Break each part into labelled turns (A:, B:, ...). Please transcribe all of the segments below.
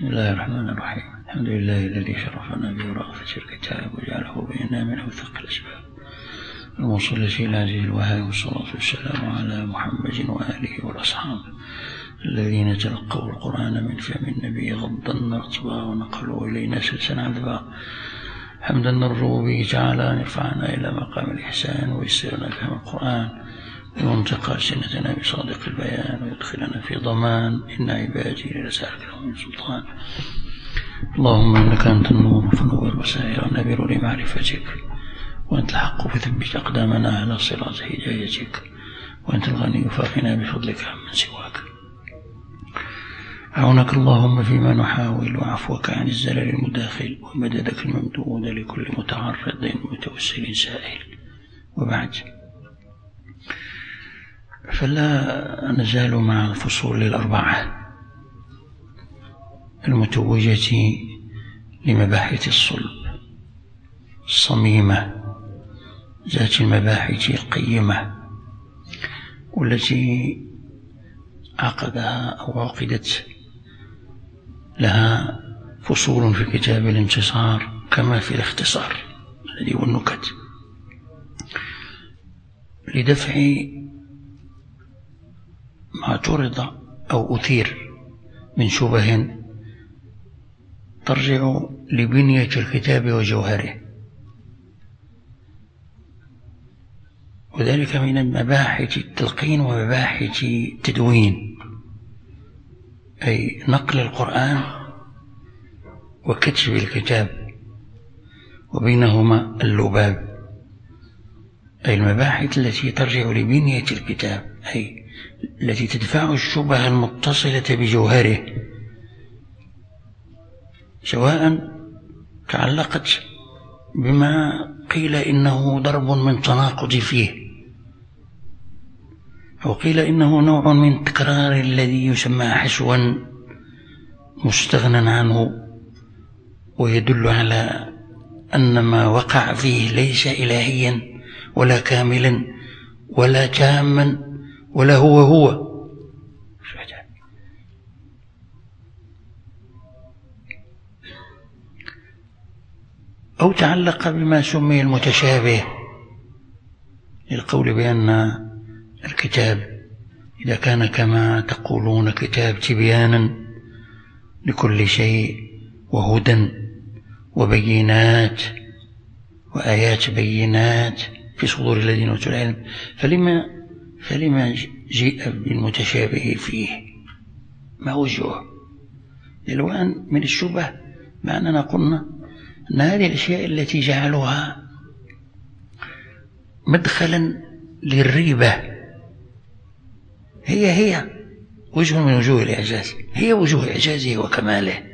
A: بسم الله الرحمن الرحيم. الحمد لله الذي شرفنا برأفة الكتاب وجعله بيننا من أوثق الأسباب، الموصلة إلى عزيز الوهاب، والصلاة والسلام على محمد وآله والأصحاب الذين تلقوا القرآن من فم النبي غضا رطبا ونقلوا إلينا سلسا عذبا. حمدا نرجو به تعالى أن يرفعنا إلى مقام الإحسان ويسرنا فهم القرآن وينطق ألسنتنا بصادق البيان ويدخلنا في ضمان إن عبادي لسالك لهم من سلطان. اللهم إنك أنت النور فنور بصائرنا بنور معرفتك، وأنت الحق فثبت أقدامنا على صراط هدايتك، وأنت الغني فاغننا بفضلك عمن سواك. عونك اللهم فيما نحاول، وعفوك عن الزلل المداخل، ومددك الممدود لكل متعرض متوسل سائل. وبعد، فلا نزال مع الفصول الأربعة المتوجة لمباحث الصلب الصميمة ذات المباحث القيمة، والتي عقدها أو عقدت لها فصول في كتاب الانتصار كما في الاختصار الذي هو النكت، لدفع ما اعترض أو أثير من شبه ترجع لبنية الكتاب وجوهره، وذلك من مباحث التلقين ومباحث التدوين، أي نقل القرآن وكتب الكتاب، وبينهما اللباب، أي المباحث التي ترجع لبنية الكتاب، أي التي تدفع الشبه المتصلة بجوهره، سواء تعلقت بما قيل إنه ضرب من تناقض فيه، أو قيل إنه نوع من تكرار الذي يسمى حشوا مستغنى عنه، ويدل على أن ما وقع فيه ليس إلهيا ولا كاملا ولا تاما ولا هو أو تعلق بما سمي المتشابه، للقول بأن الكتاب إذا كان كما تقولون كتاب تبيانا لكل شيء وهدى وبينات وآيات بينات في صدور الذين أوتوا العلم، فلما جيء بالمتشابه فيه؟ ما وجهه؟ الآن من الشبه، مع أننا قلنا أن هذه الأشياء التي جعلوها مدخلا للريبة هي وجه من وجوه الإعجاز، هي وجوه إعجازه وكماله.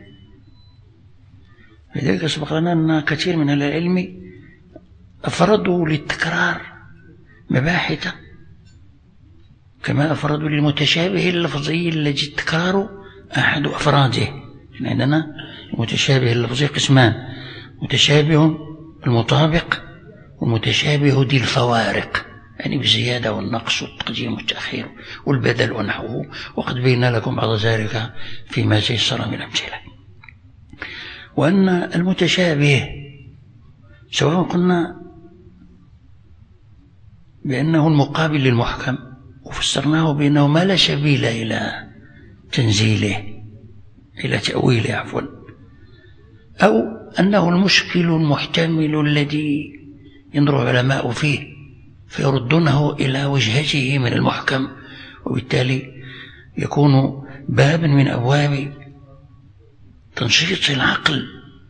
A: لذلك سبق لنا أن كثير من العلم أفردوا للتكرار مباحث كما أفردوا للمتشابه اللفظي الذي التكرار أحد أفراده. عندنا المتشابه اللفظي قسمان: متشابه المطابق، ومتشابه ذي الفوارق، يعني بالزيادة والنقص والتقديم والتأخير والبدل ونحوه، وقد بينا لكم بعض ذلك فيما تيسر من الأمثلة. وأن المتشابه سواء قلنا بأنه المقابل للمحكم، وفسرناه بأنه ما لا سبيل إلى تنزيله، إلى تأويله عفوا، أو أنه المشكل المحتمل الذي ينظر العلماء فيه فيردونه إلى وجهته من المحكم، وبالتالي يكون بابا من أبواب تنشيط العقل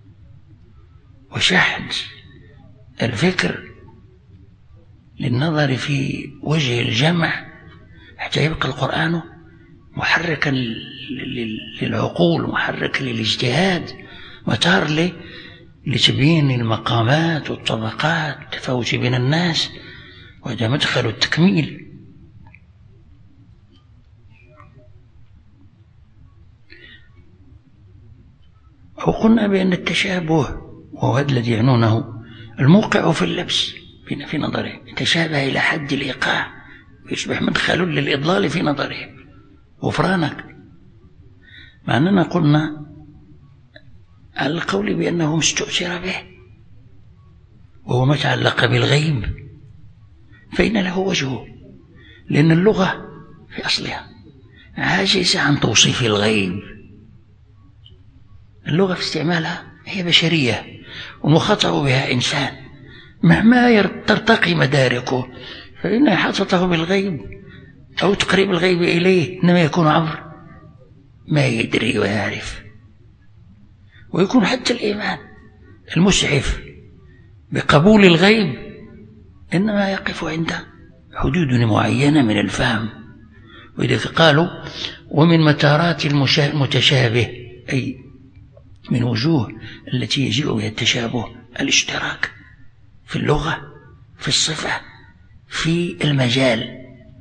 A: وشحذ الفكر للنظر في وجه الجمع، حتى يبقى القرآن محركا للعقول، محركا للاجتهاد، متار لتبيين المقامات والطبقات والتفاوت بين الناس، وهذا مدخل التكميل. أو قلنا بأن التشابه، وهو هذا الذي يعنونه، الموقع في اللبس في نظره، تشابه إلى حد الإيقاع، يصبح مدخل للإضلال في نظره، غفرانك. مع أننا قلنا على القول بأنه مستؤثر به وهو ما تعلق بالغيب فإن له وجهه، لأن اللغة في أصلها عاجزة عن توصيف الغيب. اللغة في استعمالها هي بشرية ومخاطب بها إنسان، مهما ترتقي مداركه فإن إحاطته بالغيب أو تقريب الغيب إليه إنما يكون عبر ما يدري ويعرف. ويكون حتى الإيمان المسعف بقبول الغيب إنما يقف عند حدود معينة من الفهم. وإذا قالوا ومن متارات المتشابه، أي من وجوه التي يجيء بها التشابه، الاشتراك في اللغة، في الصفة، في المجال.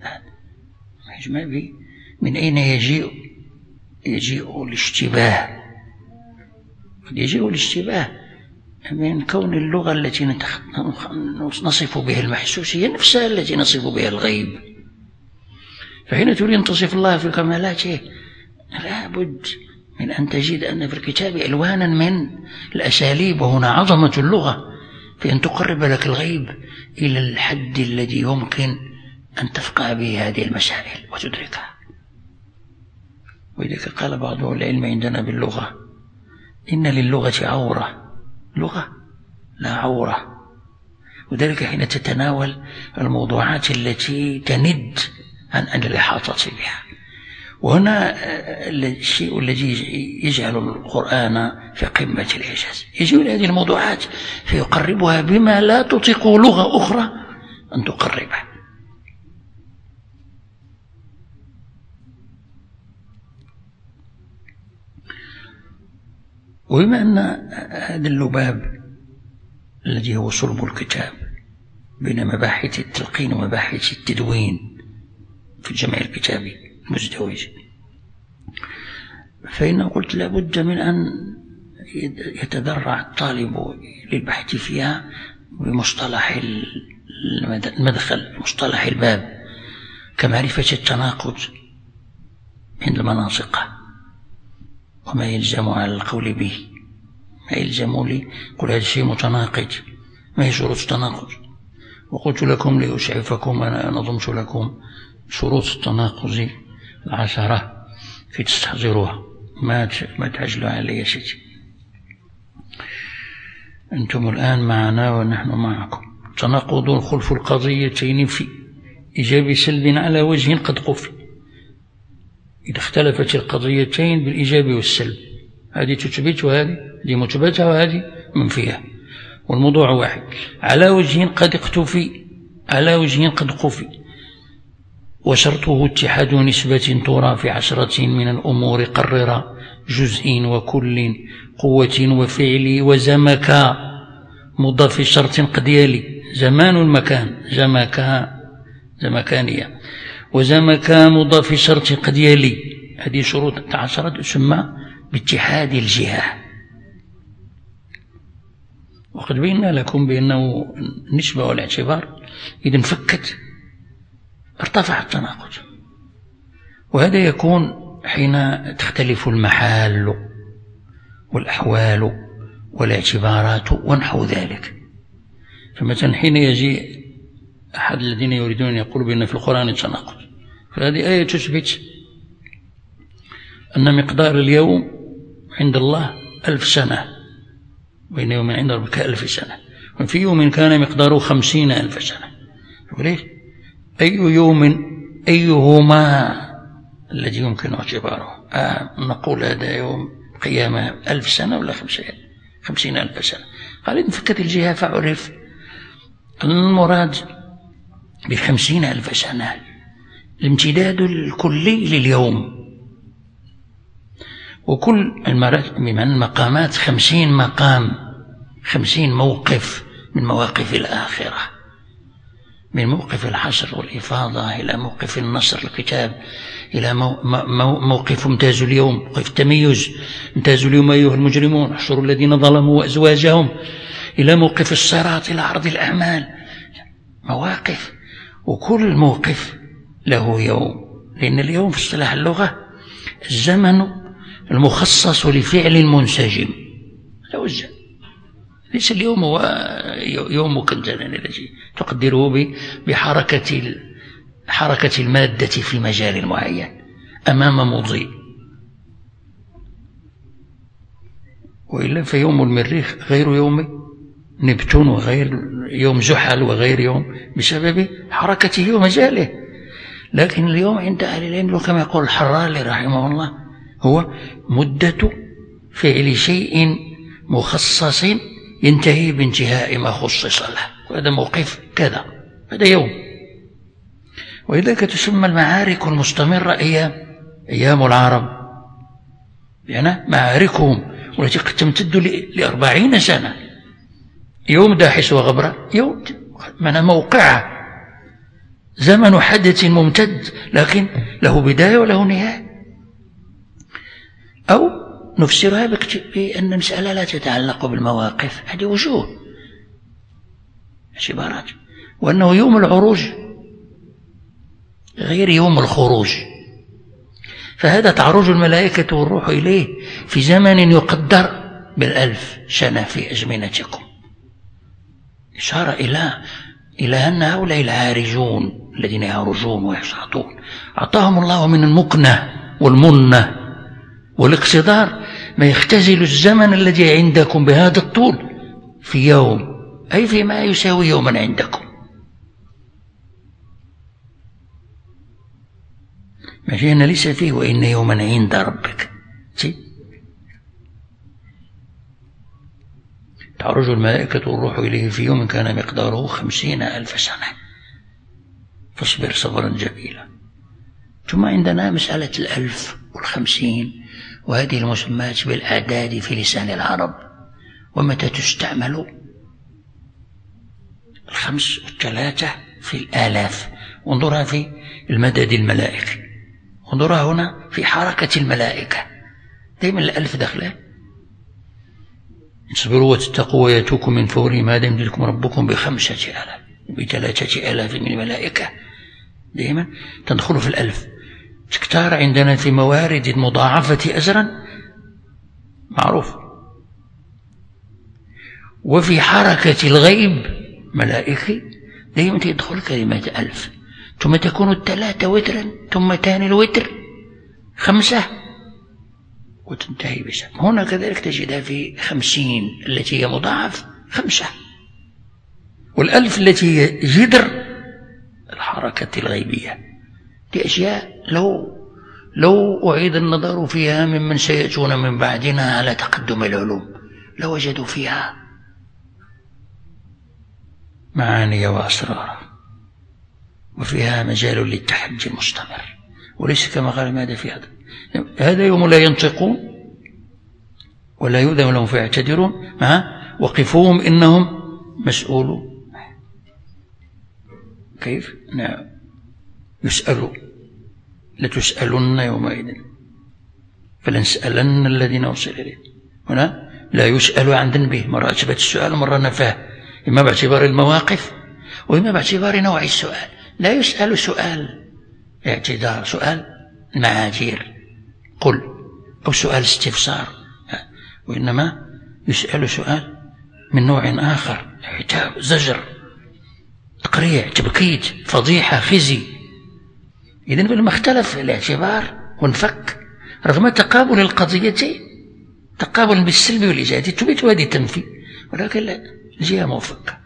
A: من أين يجيء الاشتباه؟ يجيء الاشتباه من كون اللغة التي نصف بها المحسوس هي نفسها التي نصف بها الغيب. فحين تريد أن تصف الله في كمالاته لا بد من أن تجد أن في الكتاب ألوانا من الأساليب، وهنا عظمة اللغة في أن تقرب لك الغيب إلى الحد الذي يمكن أن تفقه به هذه المسائل وتدركها. وإذا قال بعض العلم عندنا باللغة إن للغة عورة، لغة لا عورة، وذلك حين تتناول الموضوعات التي تند عن الإحاطة بها. وهنا الشيء الذي يجعل القرآن في قمة الإعجاز، يجيب هذه الموضوعات فيقربها بما لا تطيق لغة أخرى أن تقربها. وبما أن هذا اللباب الذي هو صلب الكتاب بين مباحث التلقين ومباحث التدوين في الجمع الكتابي المزدوج، فإن قلت لابد من أن يتذرع الطالب للبحث فيها بمصطلح المدخل، مصطلح الباب، كمعرفة التناقض عند المناطق وما يلزم على القول به، ما يلزم لي قل هذا الشيء متناقض، ما هي شروط التناقض. وقلت لكم لأسعفكم أنا نظمت لكم شروط التناقض 10 في تستحضروها، ما تعجلوا علي يا سيدي. أنتم الآن معنا ونحن معكم. تناقض خلف القضيتين في إيجاب سلب على وجه قد قفي. إذا اختلفت القضيتين بالإيجاب والسلب، هذه تثبت وهذه مثبتة وهذه منفية، والموضوع واحد على وجه قد اقتفي، على وجه قد قفي، وشرطه اتحاد نسبة ترى في 10 من الأمور قرر جزء وكل قوة وفعل وزمك مضاف شرط قد يلي زمان المكان زمكانية وزمك مضاف شرط قد يلي. هذه شروط 10 تسمى باتحاد الجهة. وقد بينا لكم بأنه النسبة والاعتبار إذا انفكت ارتفع التناقض، وهذا يكون حين تختلف المحال والأحوال والاعتبارات ونحو ذلك. فمثلا حين يجي أحد الذين يريدون أن يقولوا بأن في القرآن تناقض، فهذه آية تثبت أن مقدار اليوم عند الله 1000 سنة، بين يوم عند ربك 1000 سنة، وفي يوم كان مقداره 50,000 سنة. وليش؟ أي يوم أيهما الذي يمكن اعتباره؟ نقول هذا يوم قيامة 1000 سنة ولا 50,000 سنة؟ قال إذن فكت الجهة فعرف المراد ب50,000 سنة الامتداد الكلي لليوم، وكل المقامات 50 مقام، 50 موقف من مواقف الآخرة، من موقف الحشر والإفاضة إلى موقف النصر الكتاب، إلى موقف امتاز اليوم، موقف التميز امتاز اليوم أيها المجرمون احشروا الذين ظلموا وأزواجهم، إلى موقف الصراط، إلى عرض الأعمال، مواقف، وكل موقف له يوم. لأن اليوم في اصطلاح اللغة الزمن المخصص لفعل منسجم، لا وزن. ليس اليوم هو يومك أنت الذي تقدره بحركة المادة في مجال معين أمام مضيء، وإلا فيوم المريخ غير يوم نبتون وغير يوم زحل وغير يوم بسبب حركته ومجاله. لكن اليوم عند أهل العلم كما يقول الحراري رحمه الله هو مدة فعل شيء مخصص ينتهي بانتهاء ما خصص له، وهذا موقف كذا، هذا يوم. ولذلك تسمى المعارك المستمرة أيام العرب، يعني معاركهم والتي قد تمتد ل40 سنة. يوم داحس وغبرة، يوم من موقعه، زمن حدث ممتد لكن له بداية وله نهاية. أو نفسرها بأن المسألة لا تتعلق بالمواقف، هذه وجوه عبارات، وأنه يوم العروج غير يوم الخروج، فهذا تعرج الملائكة والروح إليه في زمن يقدر بال1000 سنة في أزمنتكم، إشارة إلى أن هؤلاء العارجون الذين يعرجون ويصعدون أعطاهم الله من المكنة والمنة والاقتدار ما يختزل الزمن الذي عندكم بهذا الطول في يوم، أي فيما يساوي يوما عندكم. ماشي أن ليس فيه وإن يوما عند ربك. تعرج الملائكة والروح إليه في يوم كان مقداره 50,000 سنة، فاصبر صبرا جميلا. ثم عندنا مسألة 1000 و50، وهذه المسمات بالأعداد في لسان العرب، ومتى تستعمل 5 و3 في الآلاف. انظرها في المدد الملائكي، انظرها هنا في حركة الملائكة، دائما 1000 دخله. اصبروا وتتقوا ويأتوكم من فورهم هذا يمددكم ربكم ب5,000 ب3,000 من الملائكة، دائما تدخل في 1000. تكتار عندنا في موارد مضاعفة أجرا معروف، وفي حركة الغيب ملائكي دائما تدخل كلمة 1000، ثم تكون 3 وترا، ثم ثاني الوتر 5 وتنتهي ب7. هنا كذلك تجدها في 50 التي هي مضاعف 5، وال1000 التي هي جذر الحركة الغيبية. دي أشياء لو أعيد النظر فيها ممن سيأتون من بعدنا على تقدم العلوم لوجدوا فيها معاني وأسرار، وفيها مجال للتحدي المستمر، وليس كما قال ماذا في هذا يوم لا ينطقون ولا يؤذن لهم فيعتذرون وقفوهم إنهم مسؤولون. كيف؟ نعم، يسألوا لتسألن يومئذ فلنسألن الذين أرسل إليهم. هنا لا يسأل عن ذنبه، مرة أثبت السؤال ومرة نفاه، إما باعتبار المواقف وإما باعتبار نوع السؤال. لا يسأل سؤال اعتذار، سؤال المعاذير قل، أو سؤال استفسار، وإنما يسأل سؤال من نوع آخر، عتاب، زجر، تقريع، تبكيت، فضيحة، خزي. إذن لما اختلف الاعتبار وانفك رغم تقابل القضيتين، تقابل بالسلب والإيجاب، تبيت وهذه تنفي، ولكن لا، الجهة موفقة.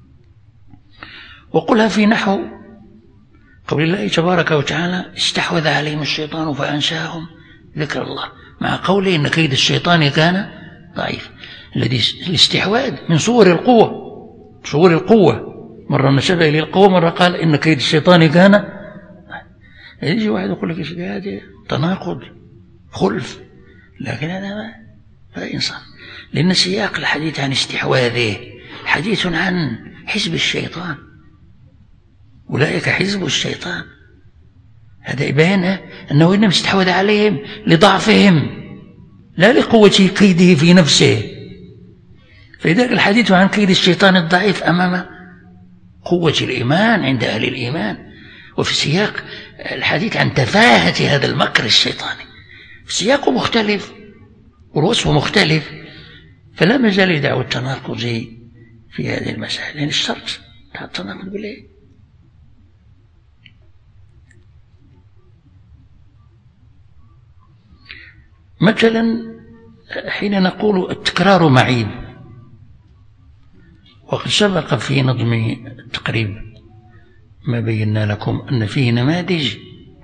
A: وقلها في نحو قول الله تبارك وتعالى استحوذ عليهم الشيطان فأنساهم ذكر الله، مع قوله إن كيد الشيطان كان ضعيف. الذي الاستحواذ من صور القوة، مرة نسب إلى القوة، مرة قال إن كيد الشيطان كان. يجي واحد يقول لك هذا تناقض خلف، لكن هذا لا إنصاف، لأن سياق الحديث عن استحواذه حديث عن حزب الشيطان، أولئك حزب الشيطان. هذا يبين أنه إنما استحوذ عليهم لضعفهم لا لقوة كيده في نفسه. فلذلك الحديث عن كيد الشيطان الضعيف أمام قوة الإيمان عند أهل الإيمان، وفي سياق الحديث عن تفاهة هذا المكر الشيطاني، سياقه مختلف والوصف مختلف، فلا مجال لدعوى التناقض في هذه المسائل، يعني الشرط التناقض بالله. مثلا حين نقول التكرار معيب، وقد سبق في نظم التقريب ما بينا لكم أن فيه نماذج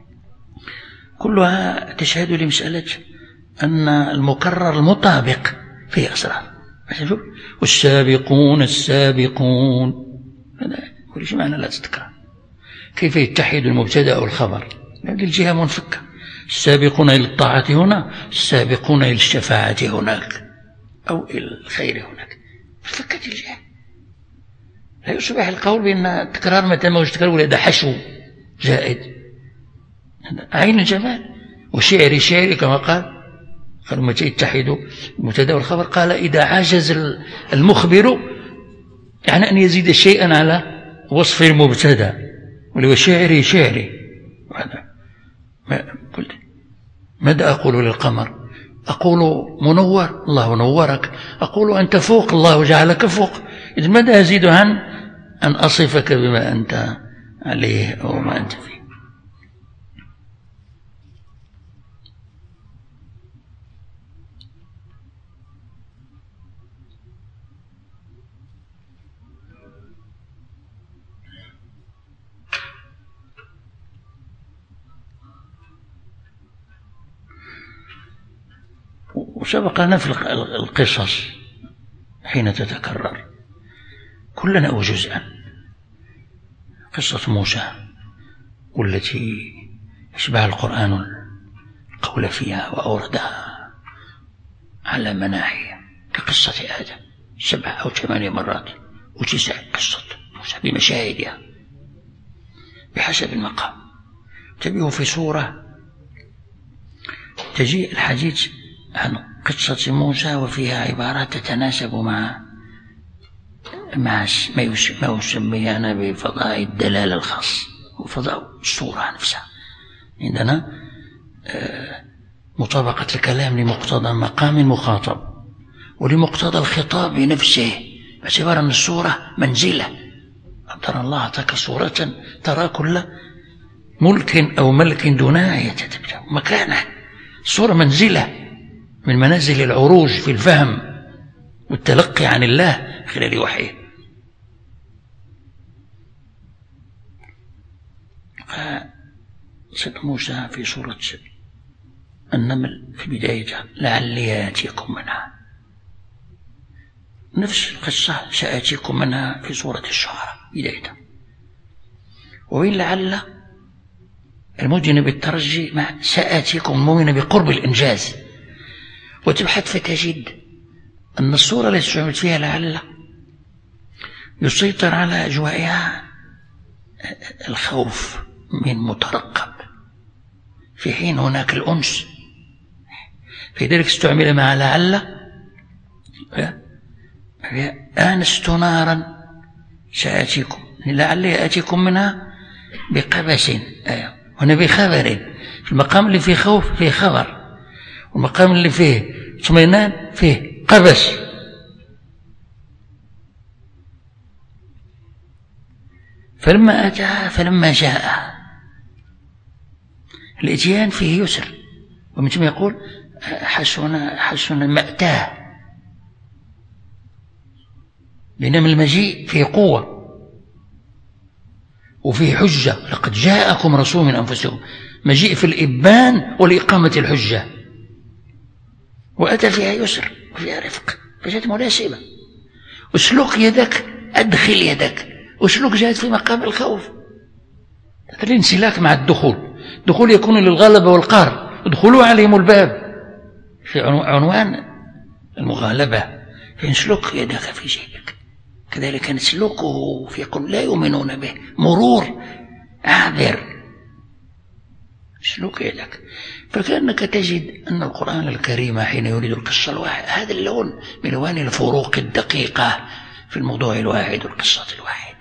A: كلها تشهد لمسألة أن المكرر المطابق فيه أسرار. والسابقون السابقون، هذا كل شيء معنى لا تتكرر. كيف يتحد المبتدأ والخبر؟ هذه الجهة منفكة. السابقون إلى الطاعة هنا، السابقون إلى الشفاعة هناك، أو إلى الخير هناك، فكت الجهة. لا يصبح القول بأن التكرار متى ما تكرر ولا ده حشو زائد، عين الجمال. وشعري شعري كما قال متى يتحدوا المبتدأ والخبر، قال إذا عجز المخبر يعني أن يزيد شيئا على وصف المبتدأ، ولو شعري شعري. قلت ماذا أقول للقمر؟ أقول منور، الله نورك. أقول أنت فوق، الله جعلك فوق. إذن ماذا أزيد عن أن أصفك بما أنت عليه أو ما أنت فيه؟ وسبق لنا في القصص حين تتكرر كلنا أو جزءا، قصة موسى والتي أشبه القرآن القول فيها وأوردها على مناحي، كقصة آدم 7 أو 8 مرات، و9 قصة موسى بمشاهدها بحسب المقام. تبيه في سورة تجيء الحديث عن قصة موسى وفيها عبارات تتناسب مع ما يسمينا بفضاء الدلالة الخاص وفضاء الصورة نفسها. عندنا مطابقة الكلام لمقتضى مقام المخاطب ولمقتضى الخطاب نفسه، باعتبار أن الصورة منزلة. ترى الله أعطاك صورة ترى كل ملك أو ملك دونها يتتبع مكانه. الصورة منزلة من منازل العروج في الفهم والتلقي عن الله خلال وحيه. سيد موسى في سورة النمل في بدايتها لعلي يأتيكم منها، نفس القصة سأتيكم منها في سورة الشعراء بدايتها. وإن لعل المؤمن بالترجي مع سأتيكم المؤمن بقرب الإنجاز. وتبحث فتجد أن الصورة التي استعملت فيها لعل يسيطر على أجوائها الخوف من مترقب، في حين هناك الأنس. في ذلك استعمل مع لعل آنست نارا سآتيكم، لعل يأتيكم منها بقبس، هنا بخبر. في المقام اللي فيه خوف فيه خبر، والمقام اللي فيه اطمئنان فيه قبس. فلما أتاها فلما جاء الإتيان فيه يسر، ومن ثم يقول حسن مأتاه، بينما المجيء فيه قوة وفيه حجة. لقد جاءكم رسول من أنفسكم، مجيء في الإبان والإقامة الحجة، وأتى فيها يسر وفيها رفق، فجاءت مناسبة. اسلك يدك، أدخل يدك، اسلك جاءت في مقام الخوف. الانسلاك مع الدخول يكون للغلبة والقهر، ادخلوا عليهم الباب في عنوان المغالبة. فانسلك يدك في جيبك، كذلك نسلكه في قل لا يؤمنون به، مرور عابر، اسلك يدك. فكأنك تجد أن القرآن الكريم حين يريد القصة الواحد، هذا اللون من ألوان الفروق الدقيقة في الموضوع الواحد والقصة الواحدة،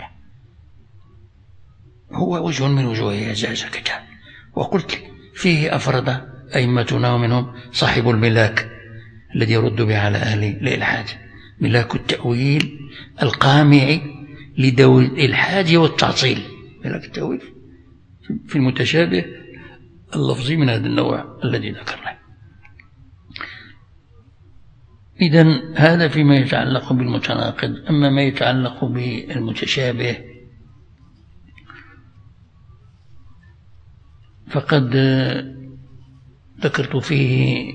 A: هو وجه من وجوه إعجاز الكتاب. وقلت فيه أفرد أئمتنا ومنهم صاحب الملاك الذي يرد به على أهل الإلحاد، ملاك التأويل القامع لدور الإلحاد والتعطيل، ملاك التأويل في المتشابه اللفظي من هذا النوع الذي ذكرناه. إذن هذا فيما يتعلق بالمتناقض. أما ما يتعلق بالمتشابه فقد ذكرت فيه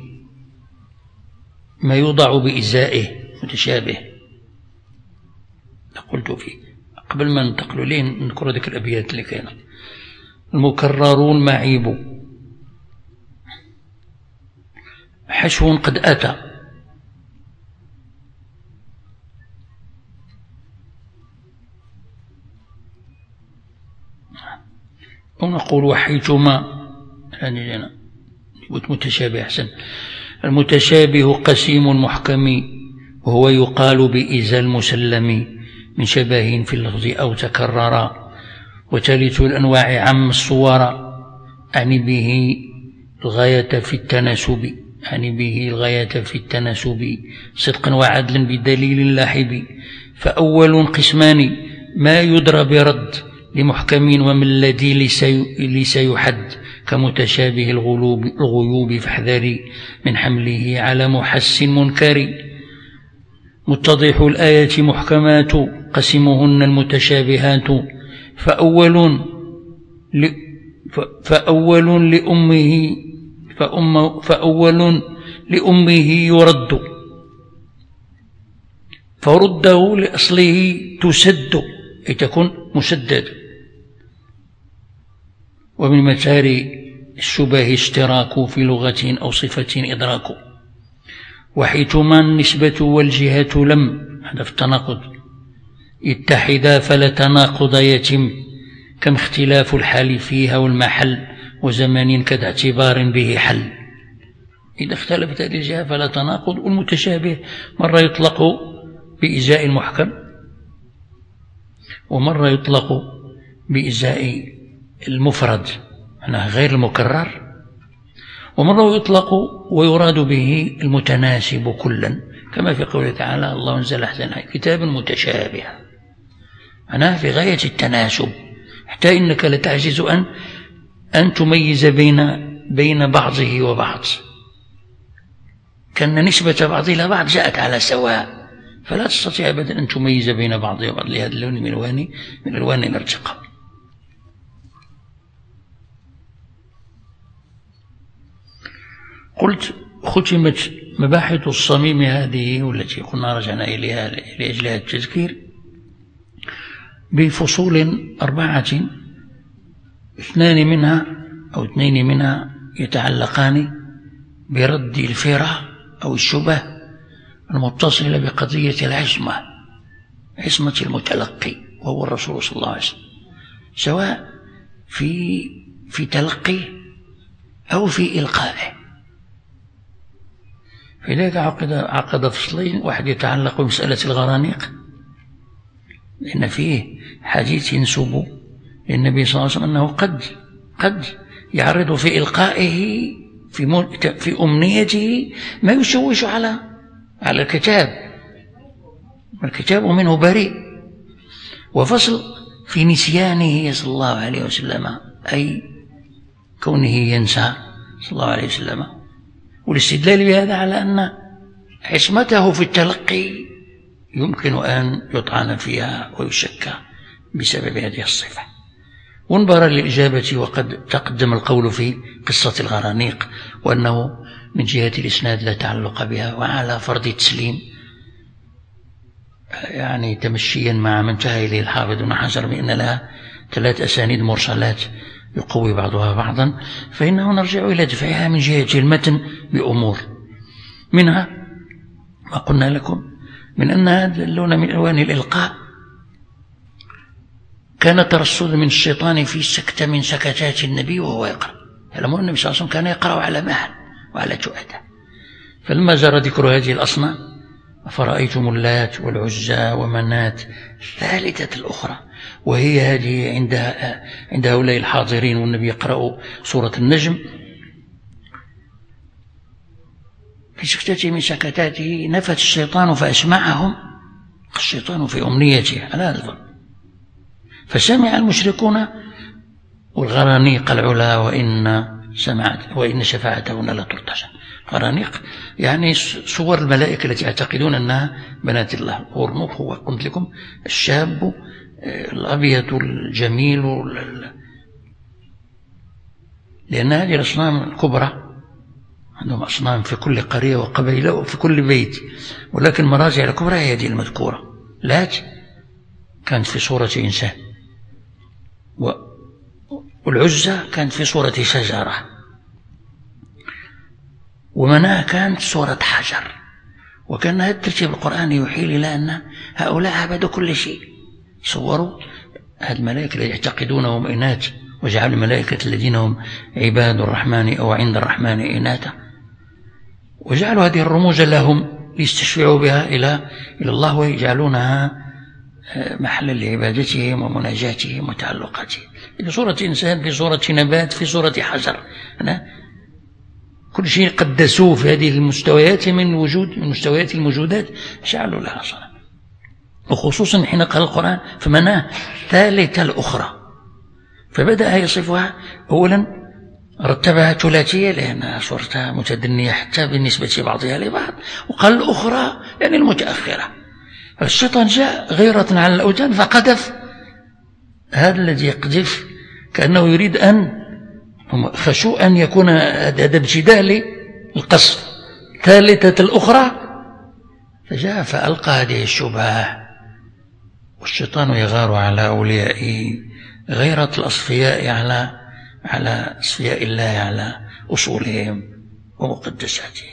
A: ما يوضع بإزائه متشابه، قلت فيه قبل ما ننتقل ليه نذكر ذكر الأبيات اللي كانت: المكرر المعيب حشو قد أتى، أو نقول وحيثما، يعني متشابه أحسن. المتشابه قسيم محكم، وهو يقال بإزاء المسلم من شبه في اللفظ أو تكرر، وثالث الأنواع عم الصور، أعني به الغاية في التناسب، صدقا وعدلا بدليل لاحب. فأول قسمان ما يدرى برد لمحكم، ومن الذي ليس يحد كمتشابه الغيوب، فاحذري من حمله على محس منكر. متضح الآية محكمات، قسمهن المتشابهات. فأول لأمه يرد، فرده لأصله تسد، أي تكون مسدد. ومن متاري الشبه اشتراك في لغة أو صفة إدراك. وحيثما النسبة والجهة لم، هذا في التناقض، اتحدا فلا تناقض يتم، كم اختلاف الحال فيها والمحل، وزمان كذا اعتبار به حل. إذا اختلفت هذه الجهة فلا تناقض. والمتشابه مرة يطلق بإزاء المحكم، ومرة يطلق بإزاء المفرد معناه غير المكرر، ومرة يطلق ويراد به المتناسب كلا، كما في قوله تعالى: الله أنزل أحسن كتاب متشابه، معناه في غاية التناسب، حتى إنك لتعجز أن تميز بين بعضه وبعض، كأن نسبة بعض إلى بعض جاءت على سواء، فلا تستطيع أبدا أن تميز بين بعضه وبعض، لهذا اللون من ألوان الارتقاء. قلت: ختمت مباحث الصميم هذه والتي كنا رجعنا إليها لأجلها التذكير بفصول 4، اثنين منها يتعلقان برد الفرع أو الشبه المتصلة بقضية عصمة المتلقي، وهو الرسول صلى الله عليه وسلم، سواء في تلقيه أو في إلقائه. فلذلك عقد فصلين: واحد يتعلق بمسألة الغرانيق، لأن فيه حديث ينسب للنبي صلى الله عليه وسلم أنه قد يعرض في إلقائه في أمنيته ما يشوش على الكتاب ومنه بريء. وفصل في نسيانه صلى الله عليه وسلم، أي كونه ينسى صلى الله عليه وسلم، والاستدلال بهذا على أن عصمته في التلقي يمكن أن يطعن فيها ويشك بسبب هذه الصفة. وانبر للإجابة، وقد تقدم القول في قصة الغرانيق، وأنه من جهة الإسناد لا تعلق بها، وعلى فرض التسليم يعني تمشيا مع من انتهى إليه الحافظ بن حجر بأن لها 3 أسانيد مرسلات يقوي بعضها بعضا، فإنه نرجع إلى دفعها من جهة المتن بأمور، منها ما قلنا لكم من أن هذا اللون من ألوان الإلقاء كان ترصد من الشيطان في سكتة من سكتات النبي وهو يقرأ. يعلمون النبي صلى الله عليه وسلم كان يقرأ على مهل وعلى جؤدة، فلما جرى ذكر هذه الأصنام: أفرأيتم اللات والعزى ومنات الثالثة الأخرى، وهي هذه عند هؤلاء الحاضرين والنبي يقرأ سورة النجم، في سكتته من سكتاته نفت الشيطان فأسمعهم الشيطان في أمنيته على هذا، فسمع المشركون والغرانيق العلا وإن شفاعتهن لا ترتجى. غرانيق يعني صور الملائكة التي يعتقدون أنها بنات الله. الغرنوق هو قلت لكم الشاب الأبيض الجميل، لأن هذه الأصنام الكبرى عندهم أصنام في كل قرية وقبيلة وفي كل بيت، ولكن المراجع الكبرى هي هذه المذكورة. لات كانت في صورة إنسان، والعزى كانت في صورة شجرة، ومناة كانت صورة حجر. وكان هذا الترتيب القرآني يحيل إلى أن هؤلاء عبدوا كل شيء. صوروا هذه الملائكة الذين يعتقدونهم إناث، وجعلوا الملائكة الذين هم عباد الرحمن أو عند الرحمن إناثا، وجعلوا هذه الرموز لهم ليستشفعوا بها إلى الله، ويجعلونها محلا لعبادتهم ومناجاتهم وتعلقاتهم. في صورة إنسان، في صورة نبات، في صورة حجر، كل شيء قدسوه في هذه المستويات من مستويات الموجودات جعلوا لها صنم. وخصوصا حين قال القرآن فمناه ثالثة الأخرى، فبدأ يصفها. أولا رتبها ثلاثية لأنها صورتها متدنية حتى بالنسبة لبعضها لبعض، وقال الأخرى يعني المتأخرة. الشيطان جاء غيرة على الأوثان فقذف هذا الذي يقذف، كأنه يريد أن هم خشوا أن يكون هذا ابتداء للقصف. ثالثة الأخرى فجاء فألقى هذه الشبهة. والشيطان يغار على أوليائه غيرة الأصفياء على أصفياء الله، على أصولهم ومقدساتهم.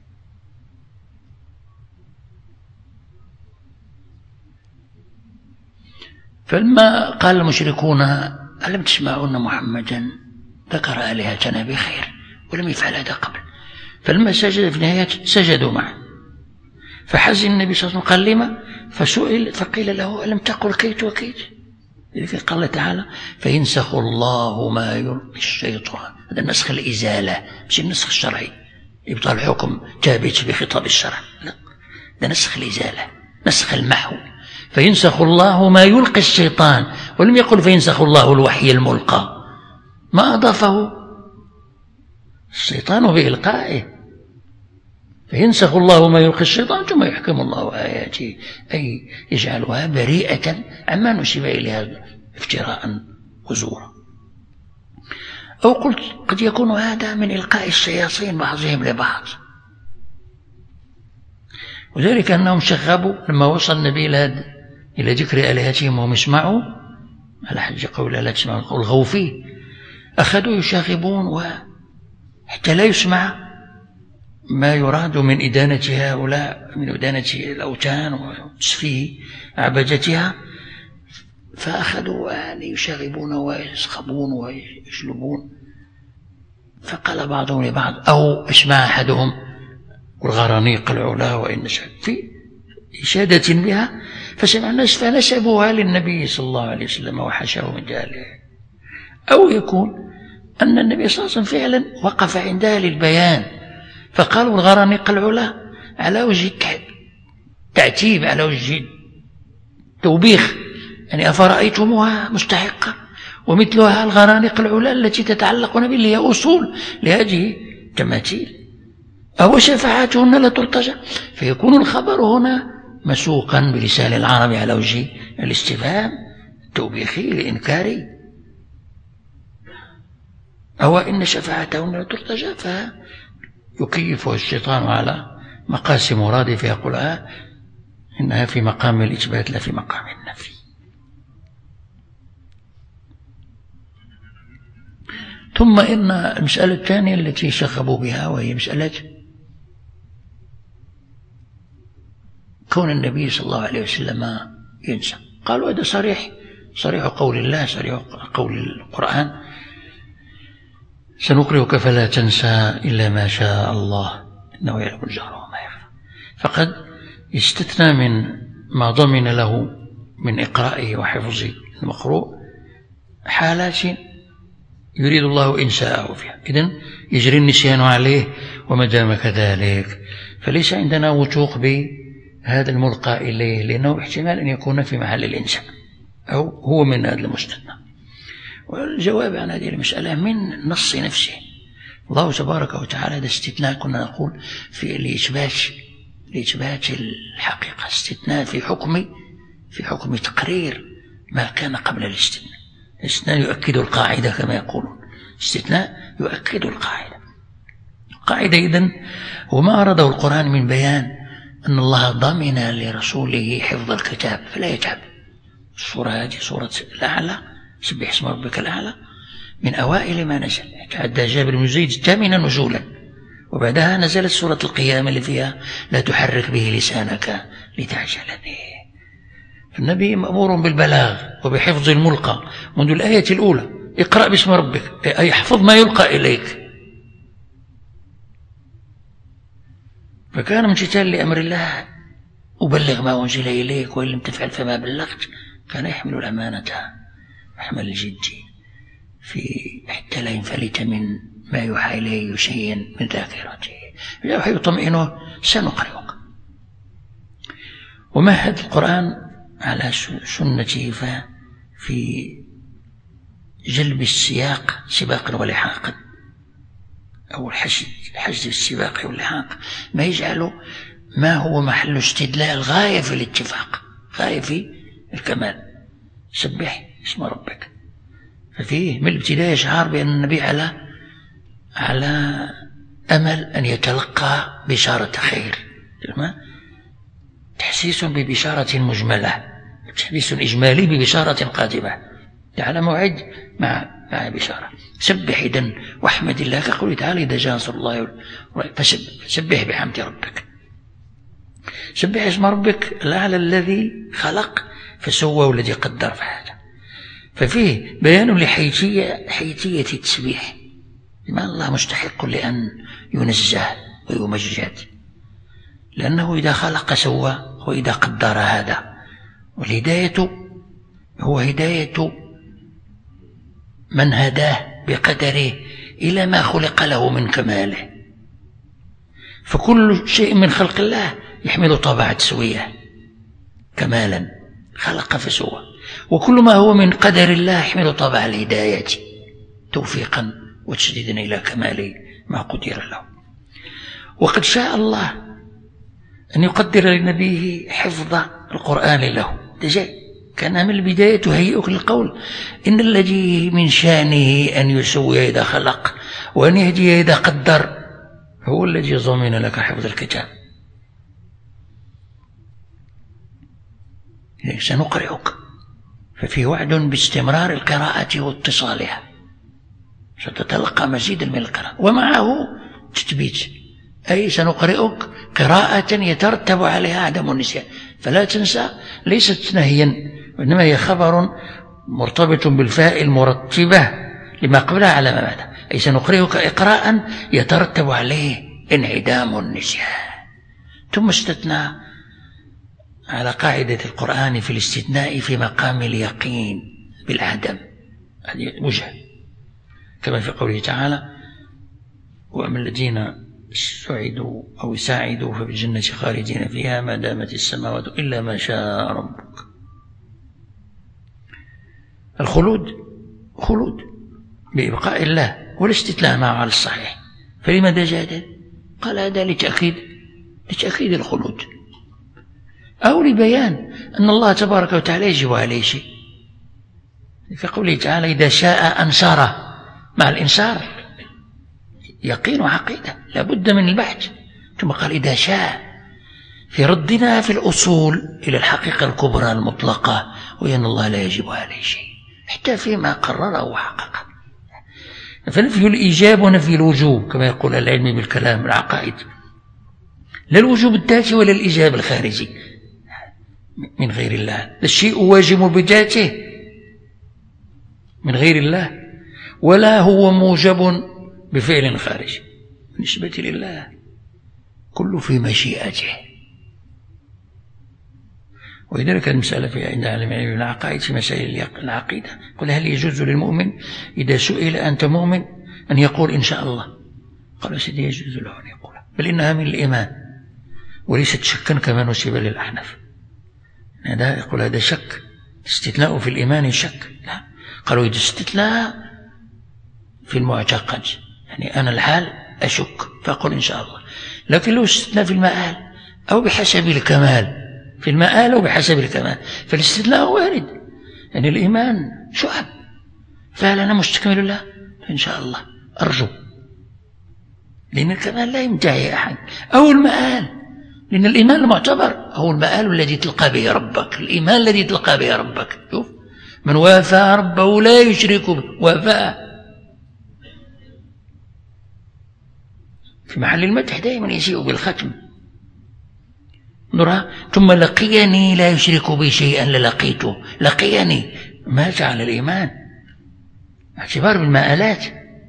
A: فلما قال المشركون ألم تسمعوا أن محمدا ذكر آلهتنا بخير ولم يفعل هذا قبل، فلما سجد في النهاية سجدوا معه، فحزن النبي صلى الله عليه وسلم قال لما، فسئل فقيل له ألم تقل كيت وكيت. لذلك قال تعالى فينسخ الله ما يلقي الشيطان. هذا النسخ الإزالة مش النسخ الشرعي، يبطل الحكم ثابت بخطاب الشرع، لا، ده نسخ الإزالة، نسخ المحو. فينسخ الله ما يلقي الشيطان، ولم يقل فينسخ الله الوحي الملقى، ما أضافه الشيطان بإلقائه. فينسخ الله ما يلقي الشيطان ثم يحكم الله آياته، أي يجعلها بريئة عما نسب إليها افتراء وزورا. أو قلت قد يكون هذا من إلقاء الشياطين بعضهم لبعض، وذلك أنهم شغبوا لما وصل النبي إلى ذكر آلهتهم وهم يسمعوا على حج قول لا تسمعوا القول الغوا فيه، أخذوا يشاغبون وحتى لا يسمع ما يراد من إدانة هؤلاء، من إدانة الأوثان وتسفيه عبدتها، فأخذوا يشاغبون ويسخبون ويشلبون. فقال بعضهم لبعض أو اسمع أحدهم والغرانيق العلا وإن في إشادة بها، فسمع الناس فنسبوها للنبي صلى الله عليه وسلم وحشاه من ذلك. أو يكون أن النبي صلى الله عليه وسلم فعلا وقف عندها للبيان، فقالوا الغرانيق العلا على وجه التعتيب، على وجه التوبيخ، يعني أفرأيتموها مستحقة ومثلها الغرانيق العلا التي تتعلقون به، هي أصول لهذه التماثيل، أو شفاعتهن لا ترتجى. فيكون الخبر هنا مسوقا بلسان العرب على وجه الاستفهام التوبيخي الإنكاري، أو إن شفاعتهن لا ترتجى، فيكيفه الشيطان على مقاس مراده فيقول إنها في مقام الإثبات لا في مقام النفي. ثم إن المسألة الثانية التي شغبوا بها وهي مسألة كون النبي صلى الله عليه وسلم ينسى. قالوا هذا صريح قول الله، صريح قول القرآن سنقرئك فلا تنسى إلا ما شاء الله إنه يعلم الجهر وما يخفى. فقد استثنى من ما ضمن له من إقرائه وحفظه المقروء حالات يريد الله إنساءه فيها، إذن يجري النسيان عليه. وما دام كذلك فليس عندنا وثوق بهذا الملقى إليه، لأنه احتمال أن يكون في محل الإنساء أو هو من هذا المستثنى. والجواب عن هذه المسألة من النص نفسه. الله تبارك وتعالى هذا استثناء كنا نقول في لإثبات الحقيقة، استثناء في حكم تقرير ما كان قبل الاستثناء. الاستثناء يؤكد القاعدة كما يقولون، استثناء يؤكد القاعدة. القاعدة إذن هو ما أراده القرآن من بيان أن الله ضمن لرسوله حفظ الكتاب فلا يتعب. السورة هذه سورة الأعلى، سبح اسم ربك الأعلى، من أوائل ما نزل، تعدى جابر بن زيد 8 نزولا، وبعدها نزلت سورة القيامة اللي فيها لا تحرك به لسانك لتعجل به. النبي مأمور بالبلاغ وبحفظ الملقى منذ الآية الأولى، اقرأ باسم ربك، أي احفظ ما يلقى إليك. فكان امتثال لأمر الله، أبلغ ما أنزل إليك وإن لم تفعل فما بلغت. كان يحمل الأمانة ويحمل الجد في حتى لا ينفلت من ما يوحى إليه شيئا من ذاكرته. يوحي يطمئنه سنقرئك. ومهد القرآن على سنته في جلب السياق سباقا ولحاقا، أو الحشد السباق واللحاق، ما يجعله ما هو محل استدلال غاية في الاتفاق، غاية في الكمال. سبح اسم ربك، ففيه من الابتداء إشعار بأن النبي على أمل أن يتلقى بشارة خير، تحسيس ببشارة مجملة، تحسيس إجمالي ببشارة قادمة، على موعد مع بشارة. سبح إذن واحمد الله كقوله تعالى إذا جاء نصر الله فسبح بحمد ربك. سبح اسم ربك الأعلى الذي خلق فسوى والذي قدر فهذا. ففيه بيان لحيثية التسبيح، لما الله مستحق لأن ينزه ويمجد، لأنه إذا خلق سوى وإذا قدر هذا. والهداية هو هداية من هداه بقدره إلى ما خلق له من كماله. فكل شيء من خلق الله يحمل طابع التسوية كمالا، خلق فسوى. وكل ما هو من قدر الله يحمل طابع الهداية توفيقا وتشديدا إلى كمال ما قدر له. وقد شاء الله أن يقدر لنبيه حفظ القرآن له. كان من البداية تهيئك للقول إن الذي من شأنه أن يسوي إذا خلق وأن يهدي إذا قدر هو الذي ضمن لك حفظ الكتاب. سنقرئك، ففي وعد باستمرار القراءة واتصالها، ستتلقى مزيدا من القراءة ومعه تثبيت، أي سنقرئك قراءة يترتب عليها عدم النسيان، فلا تنسى. ليست نهيا، وإنما هي خبر مرتبط بالفاء المرتبة لما قبلها على ما بعدها، أي سنقرئك إقراء يترتب عليه انعدام النسيان. ثم استثنى على قاعدة القرآن في الاستثناء في مقام اليقين بالعدم، هذه وجه، كما في قوله تعالى وأما الذين سعدوا أو ساعدوا ففي الجنة خالدين فيها ما دامت السماوات إلا ما شاء ربك. الخلود خلود بإبقاء الله والاستثناء معه على الصحيح. فلماذا جاء؟ قال هذا لتأكيد الخلود، أو لبيان أن الله تبارك وتعالى يجب عليه شيء. في قوله تعالى إذا شاء أنصره، مع الإنصار يقين وعقيدة لا بد من البحث. ثم قال إذا شاء، في ردنا في الأصول إلى الحقيقة الكبرى المطلقة، وأن الله لا يجب عليه شيء حتى فيما قرره وحققه. فنفي الإيجاب ونفي الوجوب كما يقول العلم بالكلام العقائد، لا الوجوب الذاتي ولا الإيجاب الخارجي من غير الله. الشيء واجب بذاته من غير الله، ولا هو موجب بفعل خارجي. بالنسبة لله كل في مشيئته، ولذلك المسألة في عند علم العقائد في مسائل العقيدة، قل هل يجوز للمؤمن إذا سئل أنت مؤمن أن يقول إن شاء الله؟ قال سيدي يجوز له أن يقول، بل إنها من الإيمان وليست شكا كما نسب للأحناف. هذا يقول هذا شك، استثناء في الإيمان شك. لا، قالوا إذا استثناء في المعتقد يعني أنا الحال أشك فأقول إن شاء الله، لكن لو استثناء في المآل أو بحسب الكمال، في المآل أو بحسب الكمال، فالاستثناء وارد. يعني الإيمان شعب، فهل أنا مستكمل له؟ إن شاء الله أرجو، لأن الكمال لا ينتهي أحد. أو المآل، لأن الإيمان المعتبر هو المآل الذي تلقى به ربك، الإيمان الذي تلقى به ربك. شوف، من وافى ربه لا يشرك به وافاه. في محل المدح دائما يجيء بالختم، نرى ثم لقيني لا يشرك بي شيئا للقيته. لقيني ما جعل الإيمان اعتبار بالمآلات.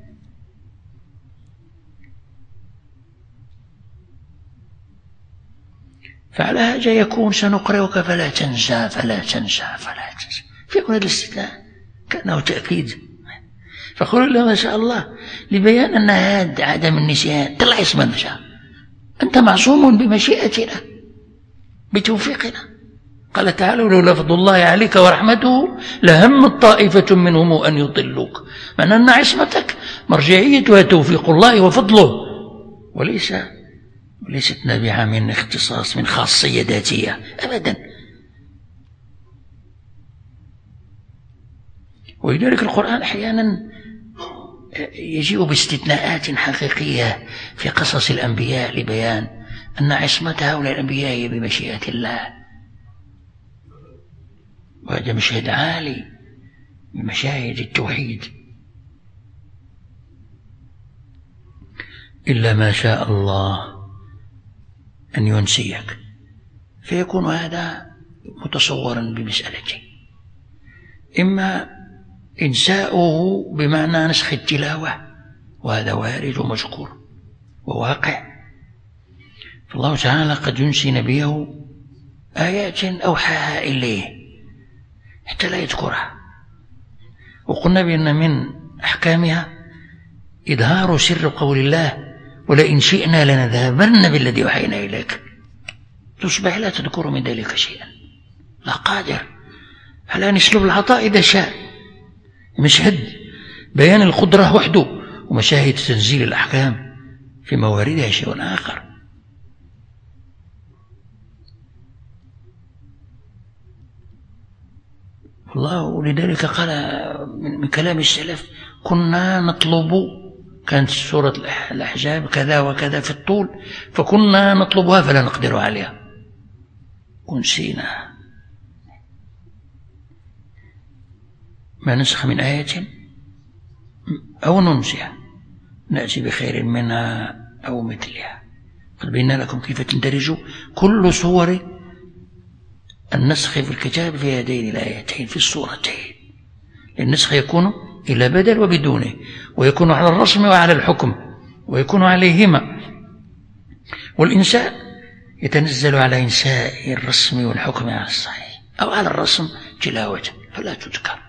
A: فعلى هذا يكون سنقرئك فلا تنسى فلا تنسى فلا تنسى، فيكون هذا الاستثناء كأنه تأكيد. فقل له ما شاء الله لبيان أن هذا عدم النسيان طلع اسم النساء، أنت معصوم بمشيئتنا بتوفيقنا. قال تعالى ولولا فضل الله عليك ورحمته لهمت طائفة منهم أن يضلوك، معنى أن عصمتك مرجعيتها توفيق الله وفضله، وليست نابعة من اختصاص من خاصية ذاتية أبدا. ولذلك القرآن أحيانا يجيء باستثناءات حقيقية في قصص الأنبياء لبيان أن عصمة هؤلاء الأنبياء هي بمشيئة الله، وهذا مشهد عالي من مشاهد التوحيد. إلا ما شاء الله أن ينسيك، فيكون هذا متصورا بمسألتين: إما إنساؤه بمعنى نسخ التلاوة، وهذا وارد ومذكور وواقع، فالله تعالى قد ينسي نبيه آيات أوحاها إليه حتى لا يذكرها. وقلنا بأن من أحكامها إظهار سر قول الله ولئن شئنا لنذهبن بالذي أوحينا إليك، تصبح لا تذكر من ذلك شيئا، لا قادر على أن يسلب العطاء إذا شاء. مشهد بيان القدرة وحده، ومشاهد تنزيل الأحكام في مواردها شيء آخر. الله لذلك قال من كلام السلف: كنا نطلب، كانت سورة الأحزاب كذا وكذا في الطول، فكنا نطلبها فلا نقدر عليها ونسينا. ما نسخ من آية أو ننسها نأتي بخير منها أو مثلها. قد بينا لكم كيف تندرج كل صور النسخ في الكتاب في هذين الآيتين في الصورتين. النسخ يكون إلى بدل وبدونه، ويكون على الرسم وعلى الحكم، ويكون عليهما. والإنساء يتنزل على إنساء الرسم والحكم على الصحيح، أو على الرسم تلاوة فلا تذكر.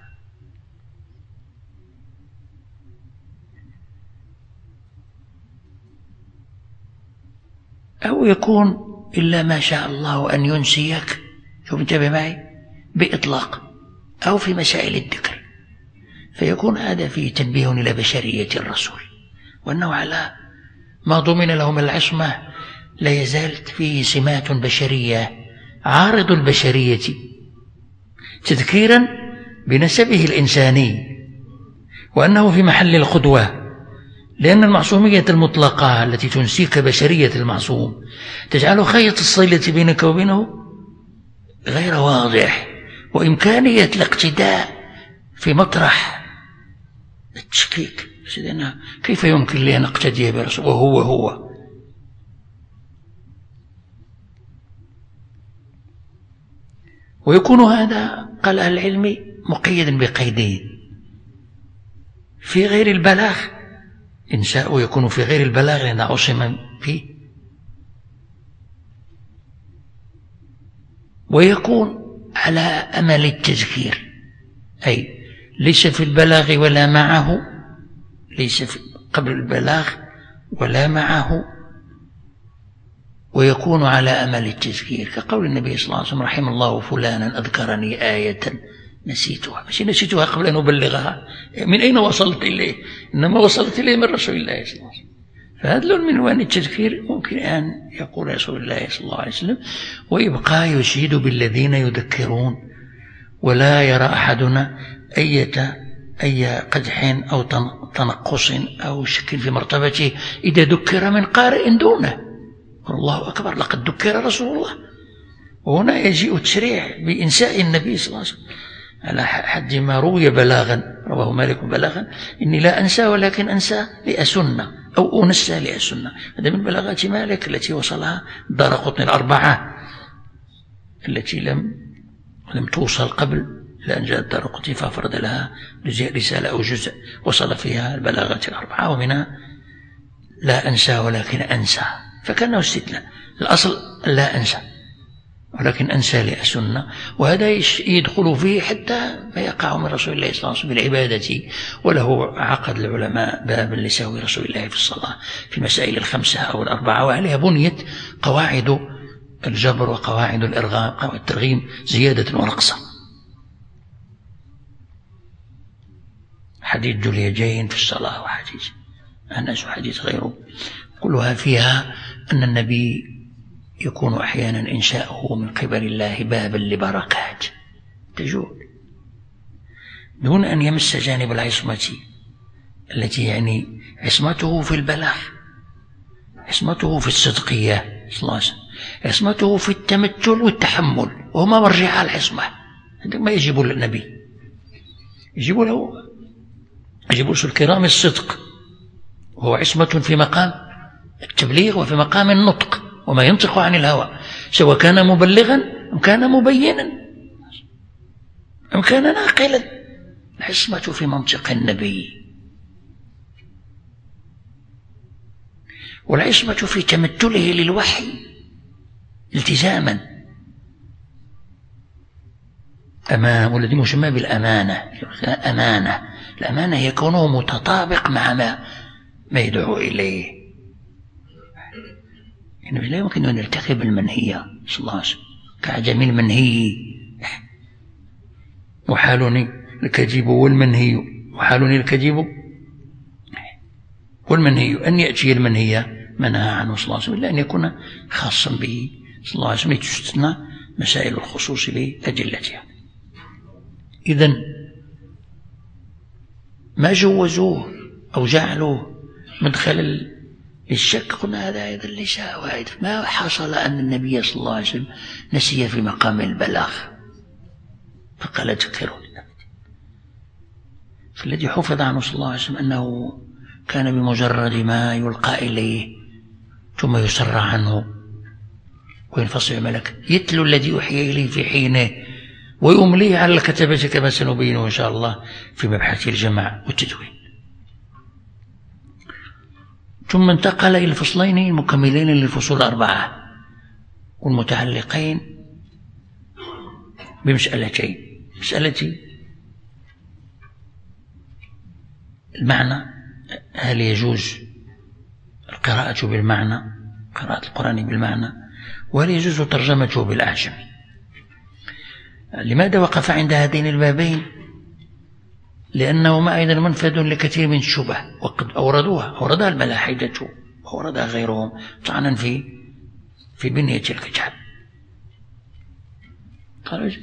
A: أو يكون إلا ما شاء الله أن ينسيك، شوف انتبه معي، بإطلاق أو في مسائل الذكر، فيكون هذا فيه تنبيه إلى بشرية الرسول، وأنه على ما ضمن لهم العصمة لا يزالت فيه سمات بشرية، عارض البشرية، تذكيرا بنسبه الإنساني، وأنه في محل القدوة، لأن المعصومية المطلقة التي تنسيك بشرية المعصوم تجعل خيط الصلة بينك وبينه غير واضح، وإمكانية الاقتداء في مطرح التشكيك. سيدنا كيف يمكن لي أن أقتدي برسول وهو ويكون هذا قال أهل العلم مقيدا بقيدين: في غير البلاغ، إنساء يكون في غير البلاغ لأن عصم فيه، ويكون على أمل التذكير، أي ليس في البلاغ ولا معه، ليس في قبل البلاغ ولا معه، ويكون على أمل التذكير، كقول النبي صلى الله عليه وسلم: رحم الله فلانا أذكرني آية نسيتها. مش نسيتها قبل أن أبلغها، من أين وصلت إليه؟ إنما وصلت إليه من رسول الله صلى الله عليه وسلم. فهذا لون من ألوان التذكير ممكن أن يقول رسول الله صلى الله عليه وسلم، ويبقى يشيد بالذين يذكرون، ولا يرى أحدنا أي قدح أو تنقص أو شك في مرتبته إذا ذكر من قارئ دونه. الله أكبر، لقد ذكر رسول الله. وهنا يجيء التشريع بإنساء النبي صلى الله عليه وسلم على حد ما روي بلاغا، رواه مالك بلاغا: إني لا أنسى ولكن أنسى لأسنة، أو أنسى لأسنة. هذا من بلاغات مالك التي وصلها دارقطني الأربعة، التي لم توصل قبل، لأن جاء الدارقطني فأفرد لها رسالة أو جزء وصل فيها البلاغات الأربعة، ومنها لا أنسى ولكن أنسى، فكانه استثناء. الأصل لا أنسى ولكن أنسى لأسنة، وهذا يدخل فيه حتى ما يقع من رسول الله صلى الله عليه وسلم بالعبادة. وله عقد العلماء باب لسهو رسول الله في الصلاة في المسائل الخمسة أو الأربعة، وعليها بنيت قواعد الجبر وقواعد الإرغام والترغيم، زيادة ونقصا. حديث جليجين في الصلاة، وحديث أنس، وحديث غيره، كلها فيها أن النبي يكون أحيانا إنشاؤه من قبل الله بابا لبركات تجول، دون أن يمس جانب العصمة، التي يعني عصمته في البلاغ، عصمته في الصدقية صلى الله عليه وسلم، عصمته في التمثل والتحمل، وهما مرجع العصمة. هذا ما يجب للنبي، يجب له الكرام الصدق، وهو عصمة في مقام التبليغ وفي مقام النطق، وما ينطق عن الهوى، سواء كان مبلغا أم كان مبينا أم كان ناقلا. العصمة في منطق النبي، والعصمة في تمثله للوحي التزاما أمام، والذي مسمى بالأمانة. أمانة، الأمانة هي كونه متطابق مع ما يدعو إليه. يعني لا يمكن أن يرتكب المنهية صلى الله عليه وسلم كعدم المنهي. وحالني الكذب والمنهي، وحالني الكذب والمنهي، أن يأتي المنهي منهى عنه صلى الله عليه وسلم، إلا أن يكون خاصا به صلى الله عليه وسلم، تستثنى مسائل الخصوص بأدلتها. إذن ما جوزوه أو جعلوه مدخل للشك، قلنا هذا أيضا ليس واحد. ما حصل أن النبي صلى الله عليه وسلم نسي في مقام البلاغ فقال ذكروني. فالذي حفظ عنه صلى الله عليه وسلم أنه كان بمجرد ما يلقى إليه ثم يسرع عنه وينفصل ملك يتلو الذي يوحي إليه في حينه، ويمليه على الكتبة كما سنبينه إن شاء الله في مبحث الجمع والتدوين. ثم انتقل إلى الفصلين المكملين للفصول الأربعة والمتعلقين بمسألتين: مسألة المعنى، هل يجوز القراءة بالمعنى، قراءة القرآن بالمعنى، وهل يجوز ترجمته بالأعجم. لماذا وقف عند هذين البابين؟ لأنهما أيضا منفذ لكثير من الشبه، وقد أوردها الملاحدة وأوردها غيرهم طعنا في بنية الكتاب. قالوا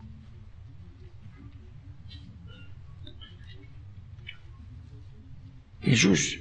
A: يجوز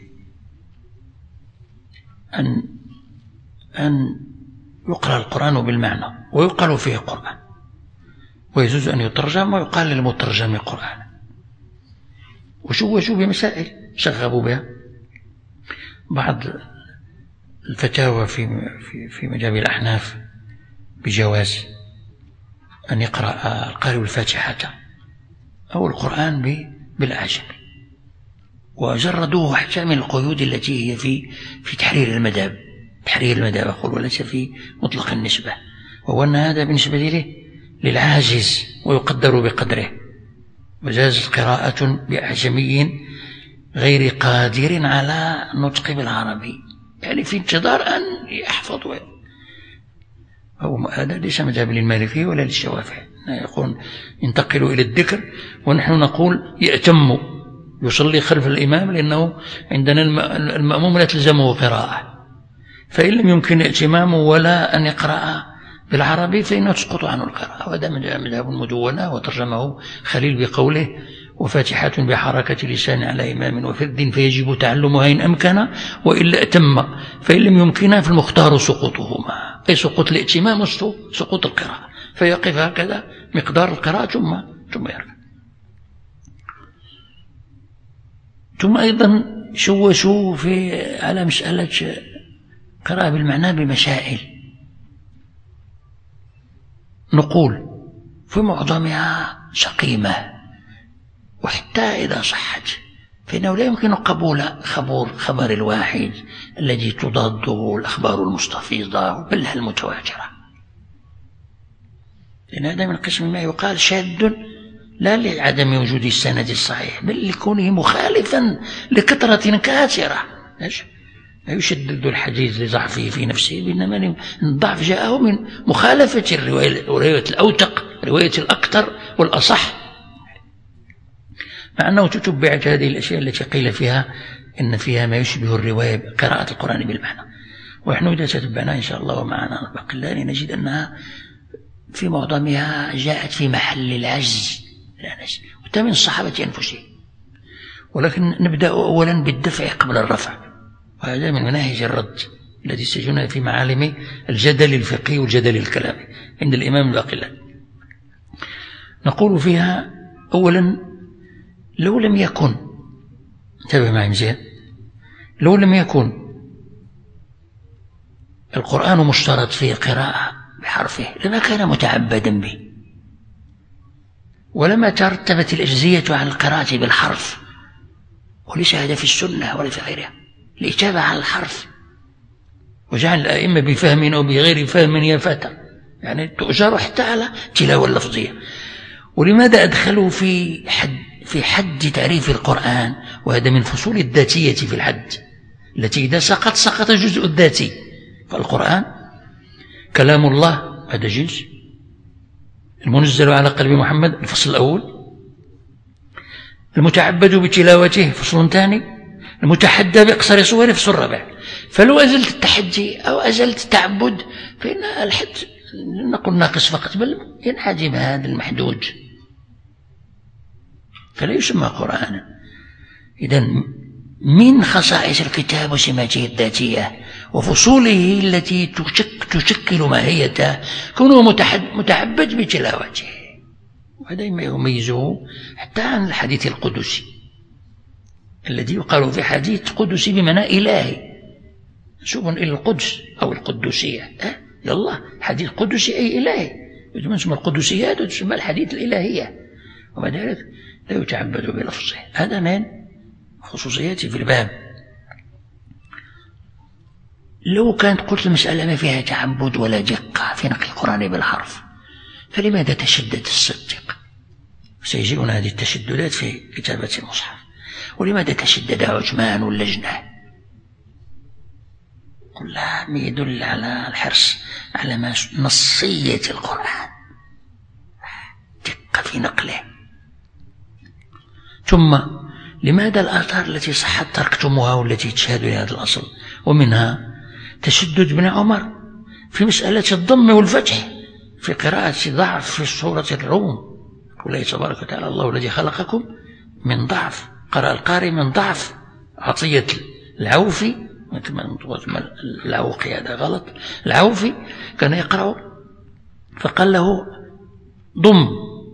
A: أن يقرأ القرآن بالمعنى ويقال فيه قرآن، ويجوز أن يترجم ويقال للمترجم قرآن. وشوشوا بمسائل شغبوا بها بعض الفتاوى في مذهب الأحناف بجواز أن يقرأ القارئ الفاتحة أو القرآن بالأعجم، وجردوه حتى من القيود التي هي في تحرير المذهب، أقول، وليس في مطلق النسبة، وهو أن هذا بالنسبة له للعاجز ويقدر بقدره، وجازت قراءة بأعجمي غير قادر على النطق بالعربي، يعني في انتظار أن يحفظ. هذا ليس مذهب للمالكي ولا للشوافعي، يقول ينتقل إلى الذكر، ونحن نقول يأتم يصلي خلف الإمام، لأنه عندنا المأموم لا تلزمه قراءة، فإن لم يمكن ائتمامه ولا أن يقرأ بالعربي فإنه تسقط عنه القراءة. وهذا مذهب المدونة، وترجمه خليل بقوله: وفاتحة بحركة لسان على إمام وفرد فيجب تعلمها إن أمكن، وإلا أتم، فإن لم يمكن فالمختار سقوطهما، أي سقوط الائتمام وسقوط القراءة، فيقف هكذا مقدار القراءة ثم يركع. ثم أيضا شوشوا على مسألة قراءة بالمعنى بمسائل، نقول في معظمها سقيمة، وحتى إذا صحت فإنه لا يمكن قبول خبر الواحد الذي تضاده الأخبار المستفيضة بل المتواترة، لأن هذا من قسم ما يقال شاذ، لا لعدم وجود السند الصحيح بل لكونه مخالفا لكثرة كثيرة. لا يشدد الحديث لضعفه في نفسه، بينما الضعف جاءه من مخالفة الرواية الأوثق، رواية الأكثر والأصح، مع أنه تتبعت هذه الأشياء التي قيل فيها إن فيها ما يشبه الرواية قراءة القرآن بالمعنى. ونحن إذا تتبعناها إن شاء الله ومعنا باقي نجد أنها في معظمها جاءت في محل العجز وحتى من الصحابة أنفسهم. ولكن نبدأ أولا بالدفع قبل الرفع، وهذا من مناهج الرد التي تجدونها في معالم الجدل الفقهي والجدل الكلامي عند الإمام الباقلاني. نقول فيها أولا: لو لم يكن، انتبه معي مزيان، لو لم يكن القرآن مشترط فيه قراءة بحرفه لما كان متعبدا به، ولما ترتبت الأجزية على القراءة بالحرف، وليس هذا في السنة ولا في غيرها، الإجابة على الحرف، وجعل الأئمة بفهم أو بغير فهم يا فتى، يعني تؤجر حتى على التلاوة اللفظية. ولماذا أدخلوا في حد تعريف القرآن؟ وهذا من فصول الذاتية في الحد، التي إذا سقط الجزء الذاتي، فالقرآن كلام الله هذا جزء، المنزل على قلب محمد الفصل الأول، المتعبد بتلاوته فصل ثاني، المتحدى بأقصر صوره فصل الرابع. فلو أزلت التحدي أو أزلت التعبد فإن الحد نقول ناقص فقط، بل ينحجم هذا المحدود فلا يسمى قرآنا. إذن من خصائص الكتاب وسماته الذاتية وفصوله التي تشكل ماهيته كونه متعبد بتلاوته، وهذا ما يميزه حتى عن الحديث القدسي الذي يقال في حديث قدسي بمعنى إلهي، منسوب إلى القدس أو القدسية، يلا حديث قدسي أي إلهي، تسمى القدسيات وتسمى الحديث الإلهية، ومع ذلك لا يتعبد بلفظه. هذا من خصوصياته في الباب. لو كانت قلت المسألة ما فيها تعبد ولا دقة في نقل القرآن بالحرف، فلماذا تشدد الصدق؟ سيجيئنا هذه التشددات في كتابة المصحف. ولماذا تشدد عثمان واللجنة؟ كلها يدل على الحرص على نصية القرآن، دقة في نقله. ثم لماذا الآثار التي صحت تركتموها والتي تشهد لهذا الأصل؟ ومنها تشدد ابن عمر في مسألة الضم والفتح في قراءة ضعف في سورة الروم، قوله تبارك وتعالى: الله الذي خلقكم من ضعف، قرأ القارئ من ضعف. عطية العوفي، العوقي هذا غلط، العوفي كان يقرأ فقال له ضم،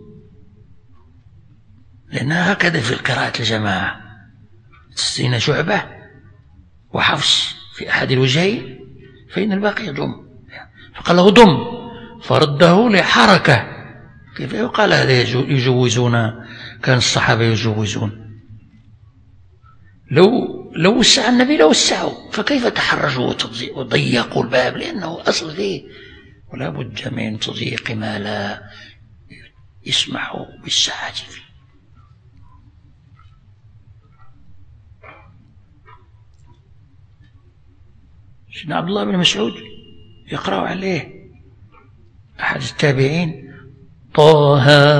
A: لأنها هكذا في القراءة الجماعة، تستين شعبة وحفص في أحد الوجهين فإن الباقي ضم، فقال له ضم فرده لحركة. كيف يقال هذا؟ يجوزون، كان الصحابة يجوزون، لو وسع النبي لو وسعوا، فكيف تحرجوا وضيقوا الباب؟ لأنه أصل فيه ولا بد من تضييق ما لا يسمح بالساعة فيه. سيدنا عبد الله بن مسعود يقرأ عليه أحد التابعين طه،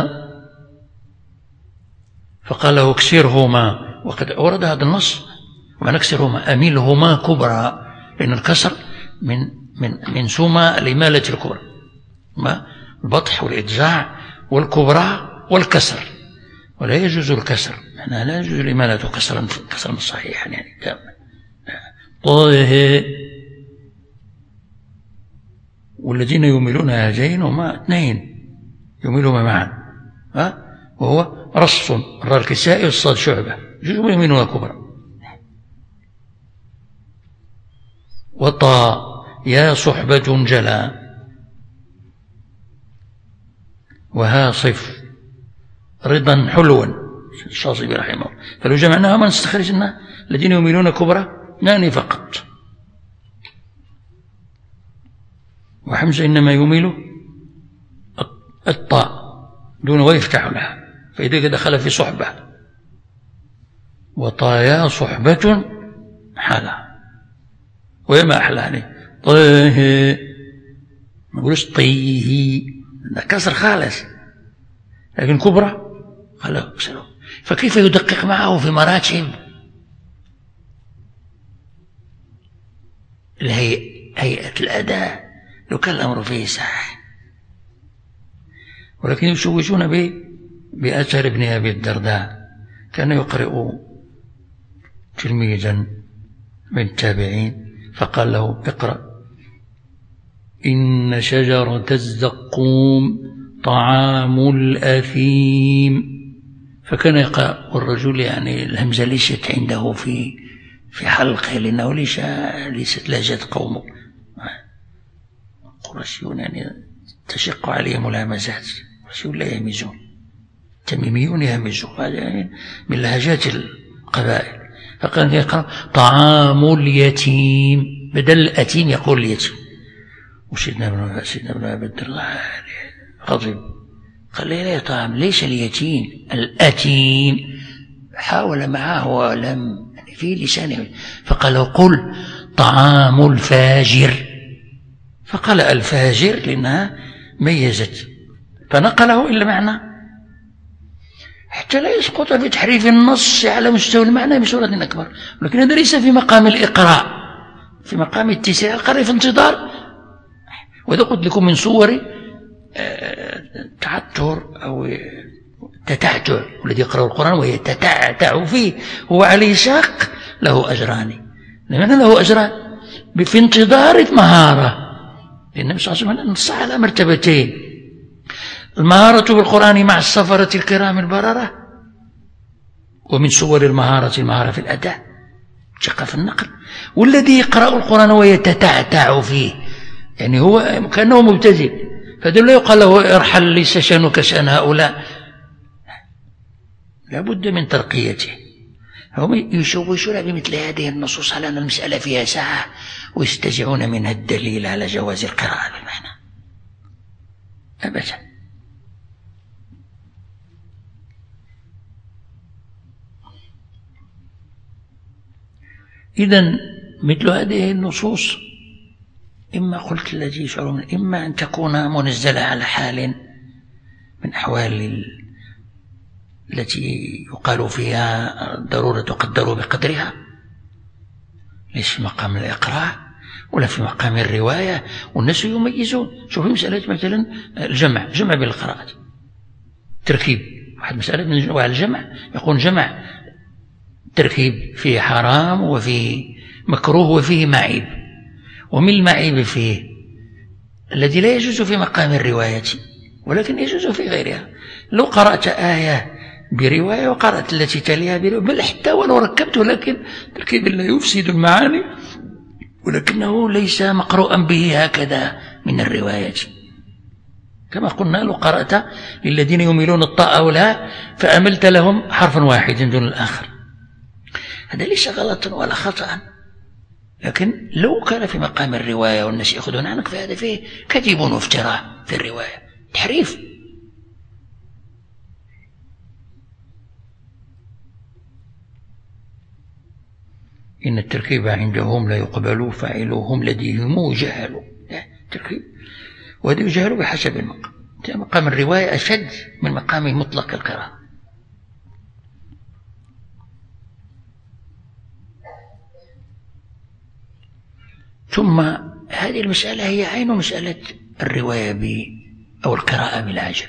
A: فقال له اكسرهما، وقد ورد هذا النص وما اكسرهما أميلهما كبرى، لأن الكسر من سمى الإمالة الكبرى، البطح والإجزاع والكبرى والكسر، ولا يجوز الكسر، معناها لا يجوز الإمالة كسرا صحيحا يعني تاما. طه، والذين يميلون هذين هما اثنين يميلهما معا، وهو رص الراء الكسائي والصاد شعبة، جزء يمينها كبرى. وطا يا صحبة جلا، وها صف رضا حلوا، الشاطبي رحمه الله. فلو جمعناها ما نستخرجنا الذين يميلون كبرى ناني فقط. وحمزة إنما يميل الطاء دون ويفتح لها، فإذا دخل في صحبة. وطايا صحبة حالة، وما أحلى عليه طيه، ما نقولش طيه، كسر خالص، لكن كبرى خلاه كسره. فكيف يدقق معه في مراتب هيئة الأداء لو كان الأمر فيه صح، ولكن يشوشون بأثر ابن أبي الدرداء. كان يقرئ تلميذا من التابعين فقال له اقرأ إن شجرة الزقوم طعام الأثيم، فكان يقرأ والرجل يعني الهمزة ليست عنده في حلقه، لأنه ليست لهجة قومه. القرشيون يعني تشق عليهم الهمزات، القرشيون لا يهمزون، التميميون يهمزون، هذا يعني من لهجات القبائل. فكان يقرأ طعام اليتيم، بدل الأتيم يقول اليتيم. وسيدنا ابن أبي الدرداء غضب، قال لي لا طعام، ليس اليتيم الأتيم. حاول معه ولم يعني في لسانه، فقال له قل طعام الفاجر، فقال الفاجر لأنها ميزت، فنقله إلا معنى حتى لا يسقط في تحريف النص على مستوى المعنى بصورة أكبر. ولكن هذا ليس في مقام الإقراء، في مقام التسريع القرئ في انتظار. وإذا قلت لكم من صور تعتر أو تتعتع، والذي يقرأ القرآن ويتتعتع فيه هو عليه شاق له أجران. لماذا له أجران؟ في انتظار مهارة، لأن النبي صلى الله عليه وسلم نص على مرتبتين: المهارة بالقرآن مع السفرة الكرام البررة، ومن صور المهارة في الأداء شق في النقل. والذي يقرأ القرآن ويتتعتع فيه يعني هو كأنه مبتدئ، فدل لا يقال له ارحل ليس شأنك شأن هؤلاء، لا بد من ترقيته. هم يشوشون بمثل هذه النصوص على أن المسألة فيها ساعة، ويستجعون منها الدليل على جواز القراءة بالمعنى. أبدا. إذن مثل هذه النصوص إما قلت الذي يشعرون، إما أن تكون منزلة على حال من أحوال التي يقال فيها ضرورة تقدر بقدرها، ليس في مقام الإقراء ولا في مقام الرواية، والناس يميزون. شوفوا مسألة مثلا الجمع بين القراءات، تركيب واحد مسألة من أنواع الجمع، يقول جمع تركيب فيه حرام وفيه مكروه وفيه معيب، ومن المعيب فيه الذي لا يجوز في مقام الرواية ولكن يجوز في غيرها. لو قرأت آية برواية وقرأت التي تليها برواية، بل حتى ولو ركبته، لكن تركيب لا يفسد المعاني، ولكنه ليس مقروءا به هكذا من الرواية. كما قلنا لو قرأت للذين يميلون الطاء والهاء فأملت لهم حرفا واحدا دون الآخر، هذا ليس غلطا ولا خطأ، لكن لو كان في مقام الرواية والناس يأخذون عنك فهذا فيه كذب وافتراء في الرواية، تحريف. إن التركيب عندهم لا يقبل فاعلهم لديهم جهلوا. تركيب، وهذا يجهل بحسب المقام. مقام الرواية أشد من مقام مطلق القراءة. ثم هذه المسألة هي عين مسألة الرواية أو القراءة بالعجم،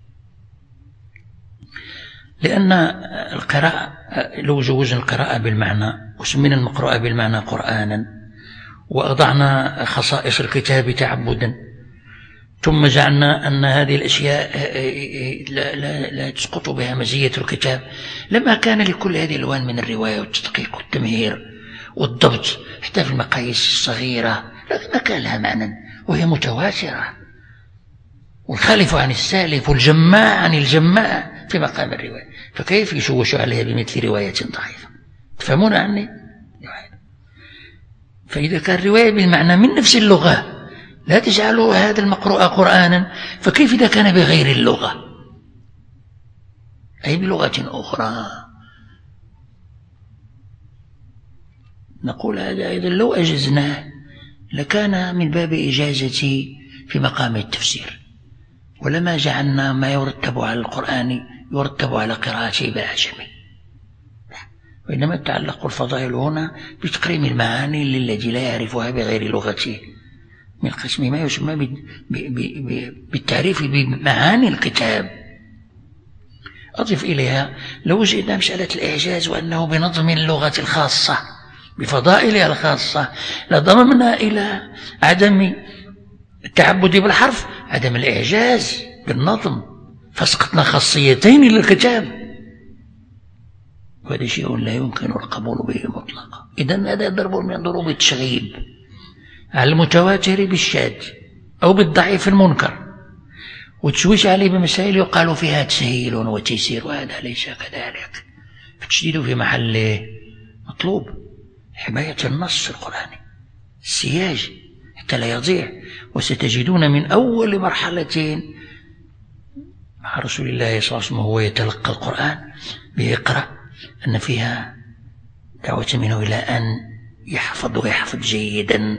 A: لأن القراءة لو جوزنا القراءة بالمعنى وسمينا المقروءة بالمعنى قرآنا وأضعنا خصائص الكتاب تعبدا، ثم جعلنا أن هذه الأشياء لا تسقط بها مزية الكتاب، لما كان لكل هذه الألوان من الرواية والتدقيق والتمهير والضبط حتى في المقاييس الصغيرة ما كان لها معنى، وهي متواترة، والخالف عن السالف والجماع عن الجماع في مقام الرواية، فكيف يشوش عليها بمثل رواية ضعيفة؟ تفهمون عني؟ فإذا كان الرواية بالمعنى من نفس اللغة لا تجعلوا هذا المقروء قرآنا، فكيف إذا كان بغير اللغة أي بلغة أخرى؟ نقول هذا أيضا لو أجزناه لكان من باب إجازة في مقام التفسير، ولما جعلنا ما يرتب على القرآن يرتب على قراءته بالعجمي، وإنما تعلق الفضائل هنا بتقريم المعاني للذي لا يعرفها بغير لغته، من قسم ما يسمى بالتعريف بمعاني الكتاب. أضف إليها لو وجدنا مسألة الإعجاز وأنه بنظم اللغة الخاصة بفضائلها الخاصة لضممنا إلى عدم التعبد بالحرف عدم الإعجاز بالنظم، فسقطنا خاصيتين للكتاب، وهذا شيء لا يمكن القبول به مطلقا. إذن هذا ضرب من ضروب التشغيب على المتواتر بالشاذ أو بالضعيف المنكر، وتشويش عليه بمسائل يقال فيها تسهيل وتيسير، وهذا ليس كذلك. التشديد في محله مطلوب، حماية النص القرآني، السياج حتى لا يضيع. وستجدون من أول مرحلة مع رسول الله صلى الله عليه وسلم وهو يتلقى القرآن بيقرأ أن فيها دعوة منه إلى أن يحفظ جيدا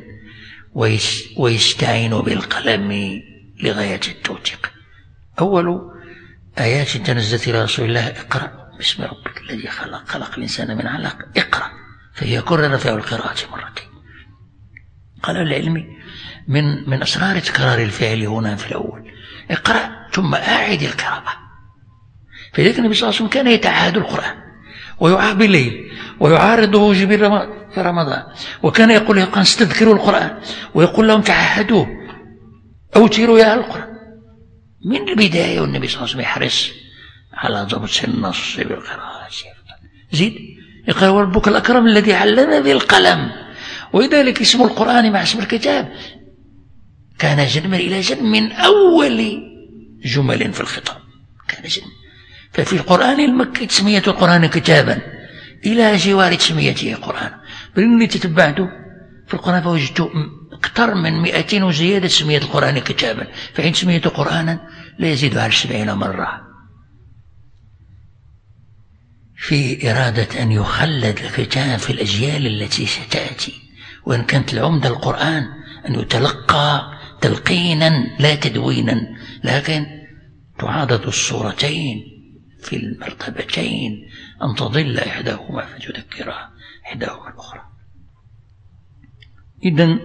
A: ويستعين بالقلم لغاية التوثيق. أول آيات تنزلت إلى رسول الله اقرأ باسم ربك الذي خلق الإنسان من علق، اقرأ، فهي كرر في القراءة مرتين. قال العلم من أسرار تكرار الفعل هنا في الأول اقرأ ثم أعد القراءة. فذلك النبي صلى الله عليه وسلم كان يتعاهد القرآن ويعاه بالليل ويعارضه جبريل في رمضان، وكان يقول يا قوم استذكروا القرآن ويقول لهم تعاهدوه أوتروا يا القرآن. من البداية والنبي صلى الله عليه وسلم يحرص على ضبط النص بالقراءة. زيد يقرأ وربك الأكرم الذي علم بالقلم، ولذلك اسم القرآن مع اسم الكتاب كان جنما إلى جنب من أول جمل في الخطاب، كان جنب. ففي القرآن المكي تسمية القرآن كتابا إلى جوار تسميته قرآن، بل إني تتبعته في القرآن فوجدت أكثر من 200 وزيادة تسمية القرآن كتابا، فحين تسميته قرآنا لا يزيد على 70 مرة، في إرادة أن يخلد الكتاب في الأجيال التي ستأتي. وإن كانت العمدة القرآن أن يتلقى تلقينا لا تدوينا، لكن تعاضد الصورتين في المرتبتين أن تضل إحداهما فتذكر إحداهما الأخرى. إذن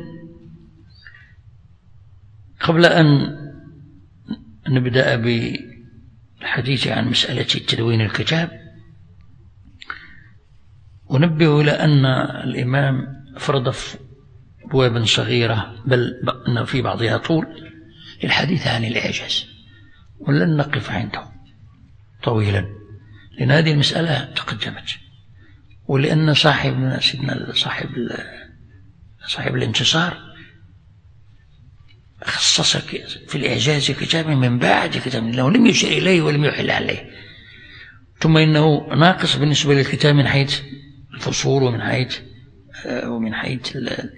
A: قبل أن نبدأ بالحديث عن مسألة تدوين الكتاب ونبه إلى أن الإمام فرض في أبواب صغيرة بل أن في بعضها طول للحديث عن الإعجاز، ولن نقف عنده طويلا لأن هذه المسألة تقدمت، ولأن صاحب الانتصار خصص في الإعجاز كتابا من بعد كتاب، لأنه لم يشير إليه ولم يحل عليه، ثم إنه ناقص بالنسبة للكتاب من حيث الفصول ومن حيث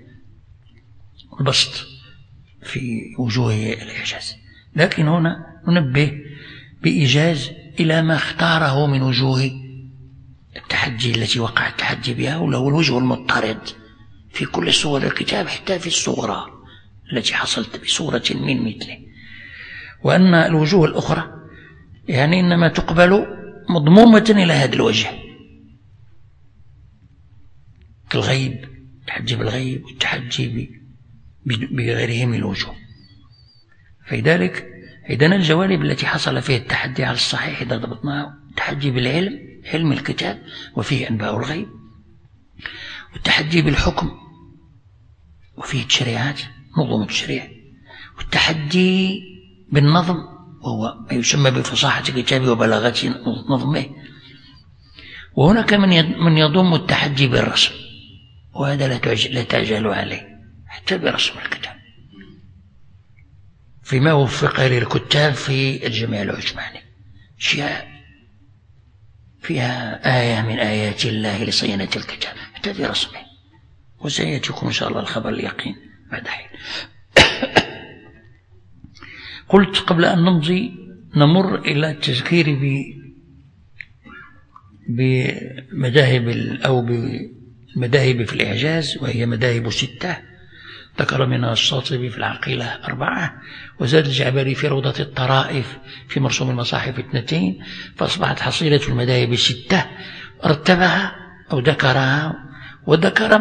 A: البسط في وجوه الإعجاز. لكن هنا ننبه بإيجاز إلى ما اختاره من وجوه التحجي التي وقع التحجي بها، وله الوجه المضطرد في كل صور الكتاب حتى في الصورة التي حصلت بصورة من مثله. وأن الوجوه الأخرى يعني إنما تقبل مضمومة إلى هذا الوجه كالغيب، التحجي بالغيب والتحجي بغيره من الوجوه. فلذلك عندنا الجوانب التي حصل فيها التحدي على الصحيح إذا ضبطناه: التحدي بالعلم، علم الكتاب وفيه أنباء الغيب، والتحدي بالحكم وفيه التشريعات، نظم التشريع، والتحدي بالنظم وهو ما يسمى بفصاحة كتابه وبلاغة نظمه. وهناك من يضم التحدي بالرسم، وهذا لا تعجل عليه حتى برسم الكتاب فيما وفق للكتاب في الجميع العثماني، أشياء فيها آية من آيات الله لصيانة الكتاب حتى في رسمه، وسيأتيكم إن شاء الله الخبر اليقين بعد حين. قلت قبل أن نمضي نمر إلى التذكير بمذاهب أو بمذاهب في الإعجاز، وهي مذاهب 6 ذكر منها الشاطبي في العقيلة 4، وزاد الجعبري في روضة الطرائف في مرسوم المصاحف 2، فأصبحت حصيلة المذاهب 6 رتبها أو ذكرها، وذكر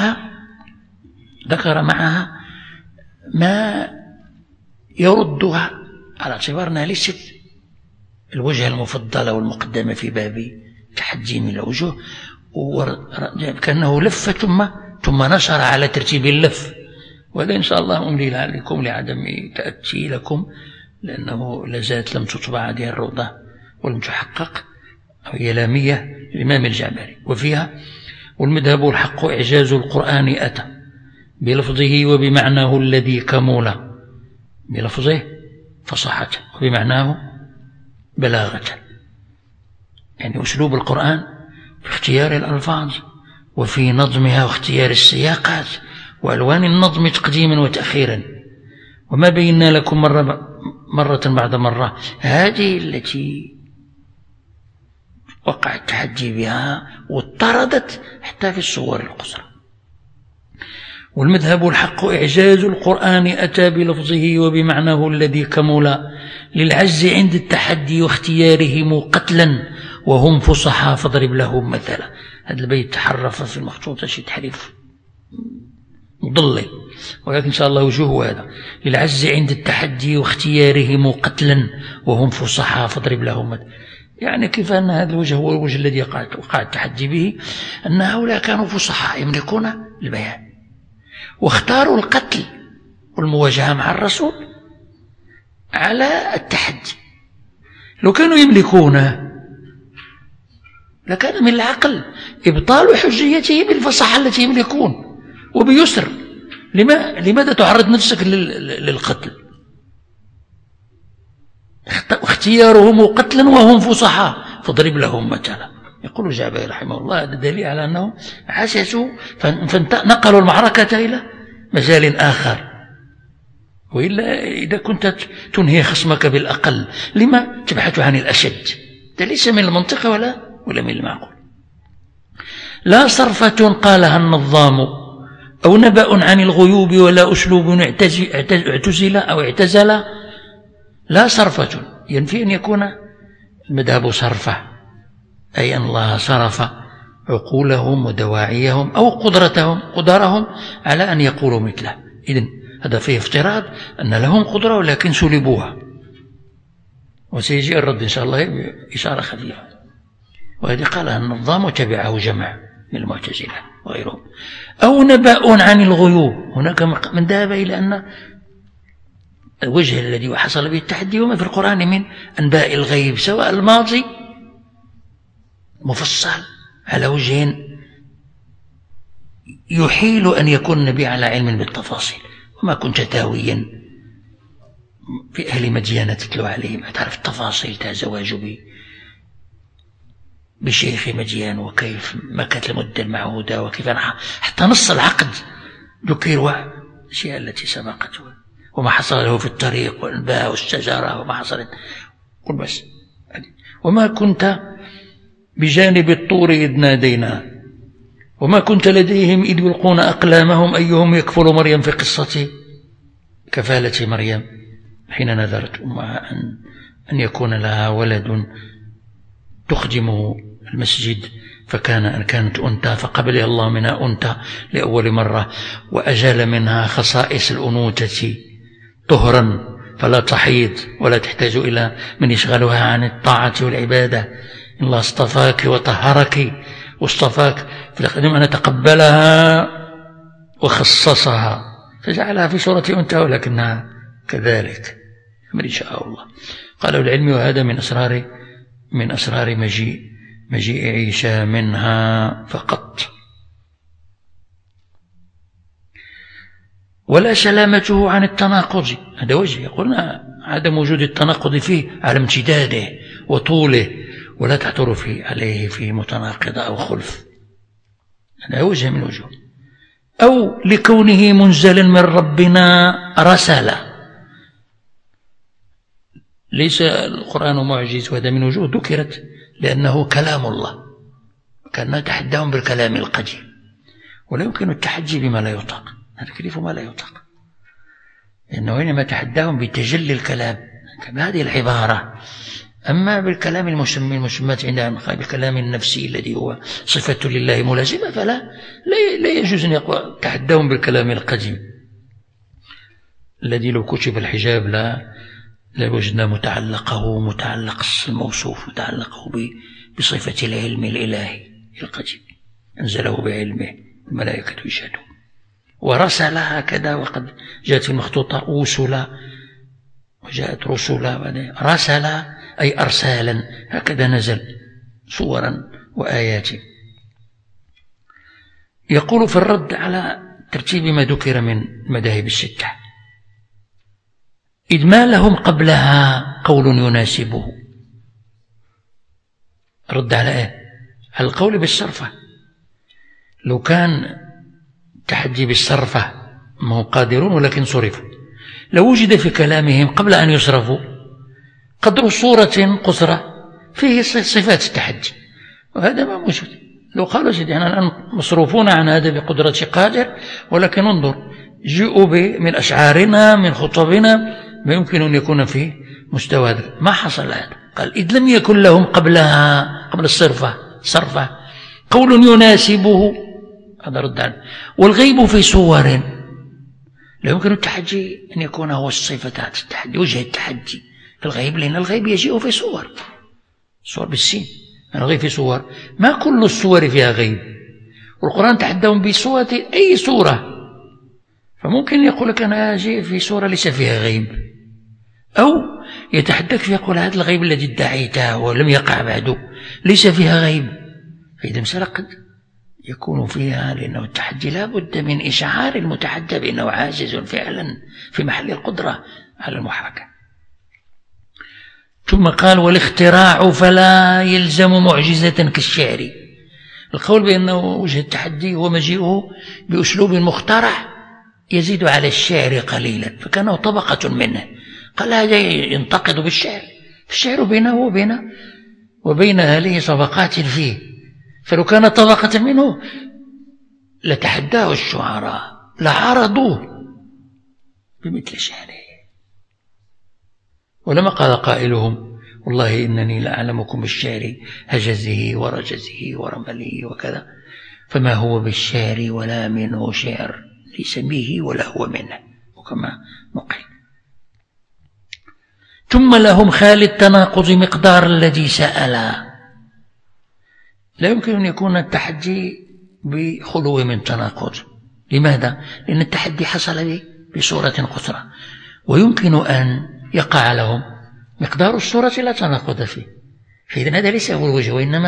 A: معها ما يردها على اعتبارنا ليست الوجهة المفضلة والمقدمة في باب تحدي من الوجوه، كأنه لف ثم نشر على ترتيب اللف، وهذا إن شاء الله أملي لكم لعدم تأتي لكم، لأنه لازالت لم تطبع هذه الروضة ولم تحقق، هي لامية الإمام الجعبري، وفيها: والمذهب الحق إعجاز القرآن أتى بلفظه وبمعناه الذي كمولا، بلفظه فصاحة وبمعناه بلاغة، يعني أسلوب القرآن في اختيار الألفاظ وفي نظمها واختيار السياقات وألوان النظم تقديما وتأخيرا، وما بينا لكم مرة بعد مرة هذه التي وقع التحدي بها واضطردت حتى في الصور القصرى. والمذهب الحق إعجاز القرآن أتى بلفظه وبمعناه الذي كمل للعجز عند التحدي واختيارهم قتلا وهم فصحى فاضرب لهم مثلا. هذا البيت تحرف في المخطوطة شي تحريف مضلل، ولكن إن شاء الله وجوه هذا: للعجز عند التحدي واختيارهم قتلا وهم فصحى فاضرب لهم مثلا. يعني كيف أن هذا الوجه هو الوجه الذي وقع التحدي به، أن هؤلاء كانوا فصحى يملكون البيان واختاروا القتل والمواجهة مع الرسول على التحدي. لو كانوا يملكونه لكان من العقل إبطال حجيته بالفصاحة التي يملكون وبيسر. لماذا تعرض نفسك للقتل؟ اختيارهم قتلا وهم فصحى فاضرب لهم مثلا. يقول الجعبري رحمه الله هذا دليل على أنهم حسسوا فنقلوا المعركة إلى مجال آخر، وإلا إذا كنت تنهي خصمك بالأقل لما تبحث عن الأشد؟ ده ليس من المنطق ولا من المعقول. لا صرفة قالها النظام أو نبأ عن الغيوب ولا أسلوب اعتزل أو اعتزل. لا صرفة ينفي أن يكون المذهب صرفة، أي أن الله صرف عقولهم ودواعيهم أو قدرهم على أن يقولوا مثله. إذن هذا فيه افتراض أن لهم قدرة ولكن سلبوها، وسيجي الرد إن شاء الله بإشارة خفيفة. وهذه قالها النظام وتبعه جمع من المعتزلة وغيرهم. أو نبأ عن الغيوب، هناك من ذهب إلى أن الوجه الذي حصل به التحدي وما في القرآن من أنباء الغيب سواء الماضي مفصل على وجه يحيل أن يكون النبي على علم بالتفاصيل، وما كنت تاويا في أهل مدينة تتلو عليهم تعرف التفاصيل تاع زواجه بشيخ مديان وكيف ما كانت المدة المعهودة وكيف حتى نص العقد ذكر والأشياء التي سبقته وما حصل له في الطريق والأنباء والشجرة وما حصلت. قل بس وما كنت بجانب الطور إذ نادينا وما كنت لديهم إذ يلقون أقلامهم أيهم يكفل مريم في قصة كفالة مريم حين نذرت أمها أن يكون لها ولد تخدمه المسجد، فكان أن كانت أنثى فقبل الله منها أنثى لأول مرة، وأجال منها خصائص الأنوثة طهرا فلا تحيض ولا تحتاج إلى من يشغلها عن الطاعة والعبادة. إن الله اصطفاك وطهرك واصطفاك في القديم أن تقبلها وخصصها فجعلها في صورة أنثى ولكنها كذلك أمر شاء الله. قالوا العلم وهذا من أسرار مجيء عيسى منها فقط. ولا سلامته عن التناقض، هذا وجه يقولنا عدم وجود التناقض فيه على امتداده وطوله ولا تعثر فيه عليه في متناقض أو خلف، هذا وجه من وجوه. أو لكونه منزلا من ربنا رسلا، ليس القرآن معجز وهذا من وجوه ذكرت لأنه كلام الله، كان نتحداهم بالكلام القديم ولا يمكن التحجي بما لا يطاق، نتكلف ما لا يطاق، لأنه إنما تحداهم بتجلي الكلام بهذه العبارة. أما بالكلام المسمات عندنا بالكلام النفسي الذي هو صفة لله ملازمة فلا لا يجوز أن يقول تحداهم بالكلام القديم الذي لو كتب الحجاب لا وجدنا متعلق الموصوف متعلقه بصفة العلم الإلهي القديم أنزله بعلمه الملائكة يشهدون. ورسل هكذا وقد جاءت في المخطوطة أوسلا وجاءت رسلا، رسل أي أرسالا، هكذا نزل صورا وآيات. يقول في الرد على ترتيب ما ذكر من مذاهب الستة: إذ ما لهم قبلها قول يناسبه. رد على إيه؟ على القول بالصرفة. لو كان تحدي بالصرفة ما هو قادرون ولكن صرفوا، لو وجد في كلامهم قبل أن يصرفوا قدر صورة قصرى فيه صفات التحدي، وهذا ما موجود. لو قالوا سيدي احنا الآن مصروفون عن هذا بقدرة قادر، ولكن انظر جئوا من أشعارنا من خطبنا ما يمكن أن يكون فيه مستوى هذا، ما حصل هذا. قال إذ لم يكن لهم قبلها قبل صرفة قول يناسبه، هذا رد عنه. والغيب في صور، لا يمكن التحدي أن يكون هو الصفتات التحدي وجه التحدي في الغيب، لأن الغيب يجيء في صور بالسين، الغيب في صور، ما كل الصور فيها غيب، والقرآن تحدهم بصورة أي صورة، فممكن يقول لك أنا أجي في صورة ليس فيها غيب، أو يتحدث فيقول هذا الغيب الذي ادعيته ولم يقع بعده ليس فيها غيب، فإذا مسألة قد يكون فيها، لأنه التحدي لا بد من إشعار المتحدى بأنه عاجز فعلا في محل القدرة على المحاكاة. ثم قال والاختراع فلا يلزم معجزة كالشعر. القول بأنه وجه التحدي هو مجيئه بأسلوب مخترع يزيد على الشعر قليلا، فكانه طبقة منه. قال هذا ينتقد بالشعر، الشعر بينه وبين هذه طبقات فيه، فلو كان طبقة منه لتحداه الشعراء لعرضوه بمثل شعره. ولما قال قائلهم والله إنني لأعلمكم بالشعر هجزه ورجزه ورمله وكذا، فما هو بالشعر ولا منه شعر، ليس به ولا هو منه، وكما نقل. ثم لهم خال التناقض مقدار الذي سألا. لا يمكن أن يكون التحدي بخلو من تناقض. لماذا؟ لأن التحدي حصل بصورة قصرى، ويمكن أن يقع لهم مقدار الصورة لا تناقض فيه، فإذا هذا ليس هو الوجه، وإنما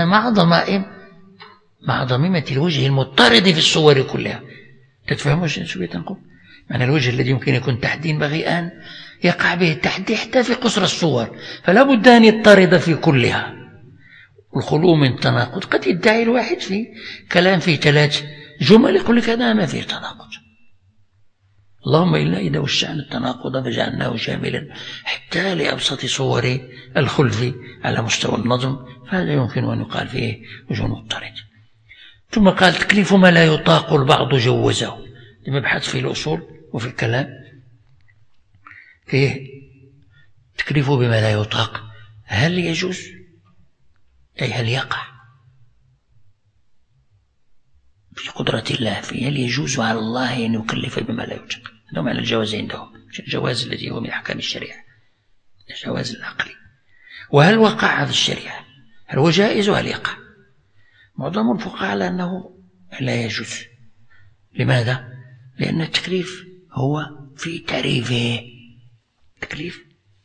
A: مع ضميمة الوجه المضطرد في الصور كلها. تتفهموا شو تنقل؟ معنى الوجه الذي يمكن يكون تحدي ينبغي أن يقع به التحدي حتى في قصر الصور، فلا بد أن يضطرد في كلها. الخلو من تناقض قد يدعي الواحد في كلام فيه 3 جمل يقول لك هذا ما فيه تناقض، اللهم إلا إذا وسعنا التناقض فجعلناه شاملا حتى لأبسط صور الخلف على مستوى النظم، فهذا يمكن أن يقال فيه وجه مضطرد. ثم قال تكليف ما لا يطاق البعض جوزه، لمبحث في الأصول وفي الكلام فيه تكليف بما لا يطاق، هل يجوز أي هل يقع في قدرة الله فيه، هل يجوز على الله أن يكلف بما لا يطاق؟ هذا معنى الجواز عندهم، الجواز الذي هو من أحكام الشريعة، الجواز العقلي. وهل وقع هذا الشريعة؟ هل هو جائز وهل يقع؟ معظم الفقهاء على أنه لا يجوز. لماذا؟ لأن التكليف هو في تعريفه، التكليف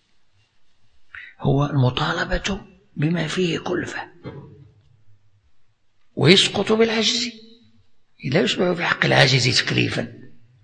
A: هو المطالبة بما فيه كلفة ويسقط بالعجز، لا يشبه في حق العاجز تكليفا.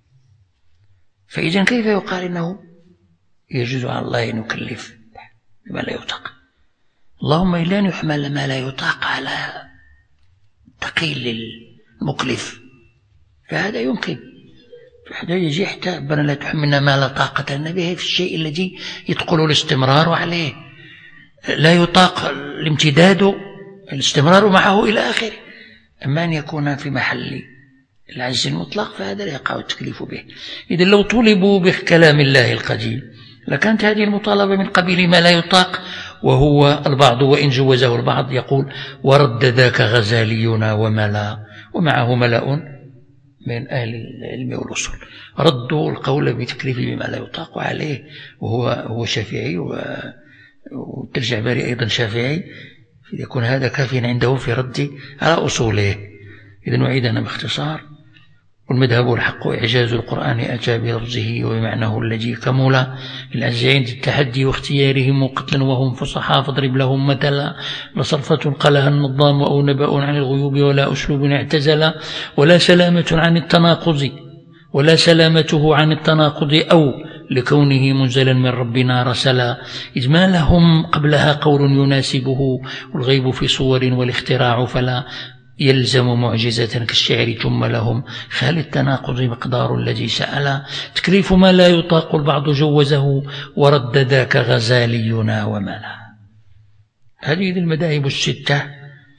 A: فإذا كيف يقال إنه يجوز على الله أن يكلف بما لا يطاق؟ اللهم إلا أن يحمل ما لا يطاق على تقيل المكلف، فهذا يمكن. فهذا يجي حتى ربنا لا تحملنا ما لا طاقة لنا به في الشيء الذي يدخل الاستمرار عليه، لا يطاق الامتداد الاستمرار معه إلى آخره. أما أن يكون في محل العجز المطلق فهذا لا يقع التكليف به. إذا لو طلبوا بكلام الله القديم لكانت هذه المطالبة من قبيل ما لا يطاق. وهو البعض وإن جوزه البعض يقول ورد ذاك غزالينا وملا، ومعه ملأ من أهل العلم والأصول ردوا القول بتكليفه بما لا يطاق عليه، وهو شافعي والترجعباري أيضا شافعي، يكون هذا كافيا عنده في رد على أصوله. إذا نعيدنا باختصار: والمذهب الحق إعجاز القرآن أتى بلفظه وبمعناه الذي كمل للعجز عند التحدي واختيارهم قتلا وهم فصحى، فاضرب لهم مثلا لصرفة قالها النظام أو نبأ عن الغيوب ولا أسلوب اعتزل ولا سلامة عن التناقض ولا سلامته عن التناقض أو لكونه منزلا من ربنا رسلا، إذ ما لهم قبلها قول يناسبه والغيب في صور والاختراع فلا يلزم معجزة كالشعر ثم لهم خال التناقض مقدار الذي سأل، تكليف ما لا يطاق البعض جوزه ورد ذاك غزالينا وملا. هذه المذاهب الستة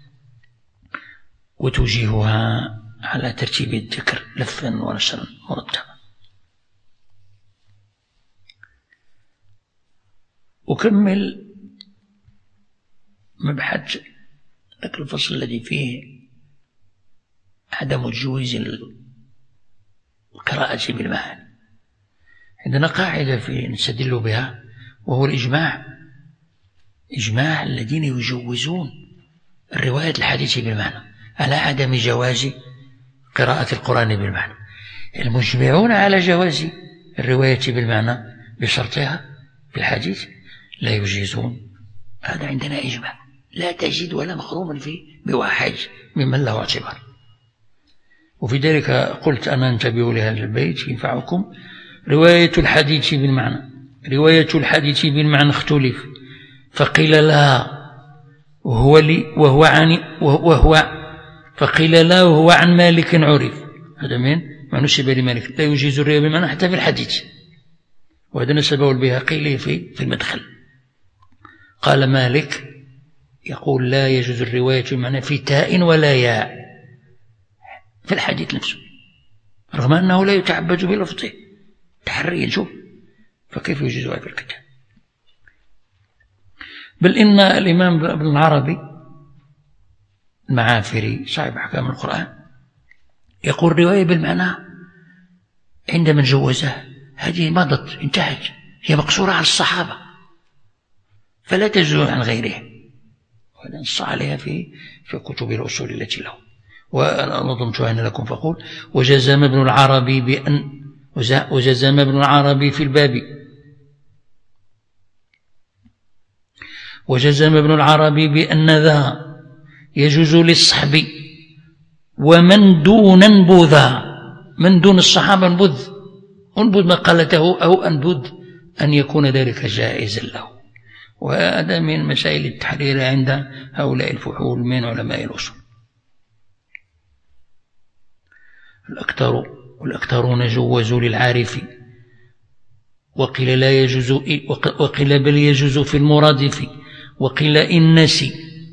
A: وتوجيهها على ترتيب الذكر لفا ونشرا مرتبا. أكمل مبحث ذاك الفصل الذي فيه عدم جوز القراءة بالمعنى. عندنا قاعدة في نستدل بها وهو الإجماع، إجماع الذين يجوزون الرواية الحديث بالمعنى على عدم جواز قراءة القرآن بالمعنى. المجمعون على جواز الرواية بالمعنى بشرطها في الحديث لا يجيزون. هذا عندنا إجماع لا تجد ولا مخروما فيه بواحد ممن له اعتبار. وفي ذلك قلت أنا انتبهوا لهذا البيت ينفعكم: رواية الحديث بالمعنى، رواية الحديث بالمعنى اختلف، فقيل لا وهو عن مالك عرف. هذا من ما نسب لمالك، لا يجيز الرواية بالمعنى حتى في الحديث. وهذا نسبه البيهقي لي في المدخل. قال مالك يقول لا يجوز الرواية بالمعنى في تاء ولا ياء في الحديث نفسه، رغم أنه لا يتعبد بلفظه تحريا، شوف فكيف يجوزها في الكتاب؟ بل إن الإمام ابن العربي المعافري صاحب أحكام القرآن يقول الرواية بالمعنى عند من جوزها هذه مضت انتهت، هي مقصورة على الصحابة فلا تجوز عن غيره، وهذا نص عليها في كتب الأصول التي له. ونظمت أن لكم فقول: وجزم ابن العربي في الباب، وجزم ابن العربي بأن ذا يجوز للصحب ومن دون انبذا، من دون الصحابة انبذ مقالته أو انبذ أن يكون ذلك جائزا له. وهذا من مسائل التحرير عند هؤلاء الفحول من علماء الأصول. الأكثر والأكثرون جوزوا للعارف، وقيل لا يجوز، وقيل بل يجوز في المرادف، وقيل إن نسي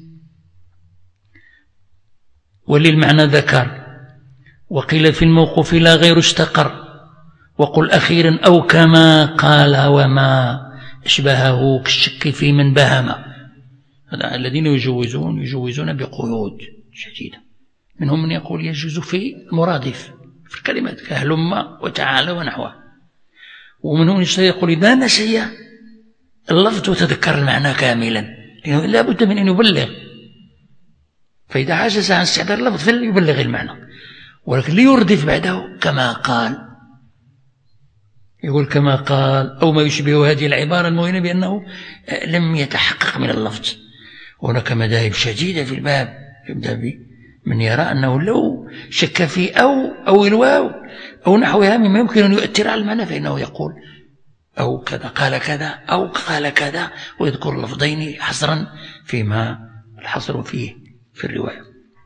A: وللمعنى ذكر، وقيل في الموقوف لا غير استقر، وقل أخيرا أو كما قال وما أشبهه كالشك في من بهم. الذين يجوزون بقيود شديدة، منهم من يقول يجوز في المرادف في الكلمات كهلم وتعالى ونحوه، ومنهم يقول إذا نسي اللفظ وتذكر المعنى كاملا، لأنه لا بد من أن يبلغ، فإذا عجز عن استحضار اللفظ فليبلغ المعنى، ولكن ليردف بعده كما قال، يقول كما قال أو ما يشبه هذه العبارة المبينة بأنه لم يتحقق من اللفظ. وهناك مذاهب شديدة في الباب، يبدأ من يرى أنه لو شك في أو الواو أو نحوها مما يمكن أن يؤثر على المعنى فإنه يقول أو كذا قال كذا أو قال كذا، ويذكر لفظين حصرا فيما الحصر فيه في الرواية.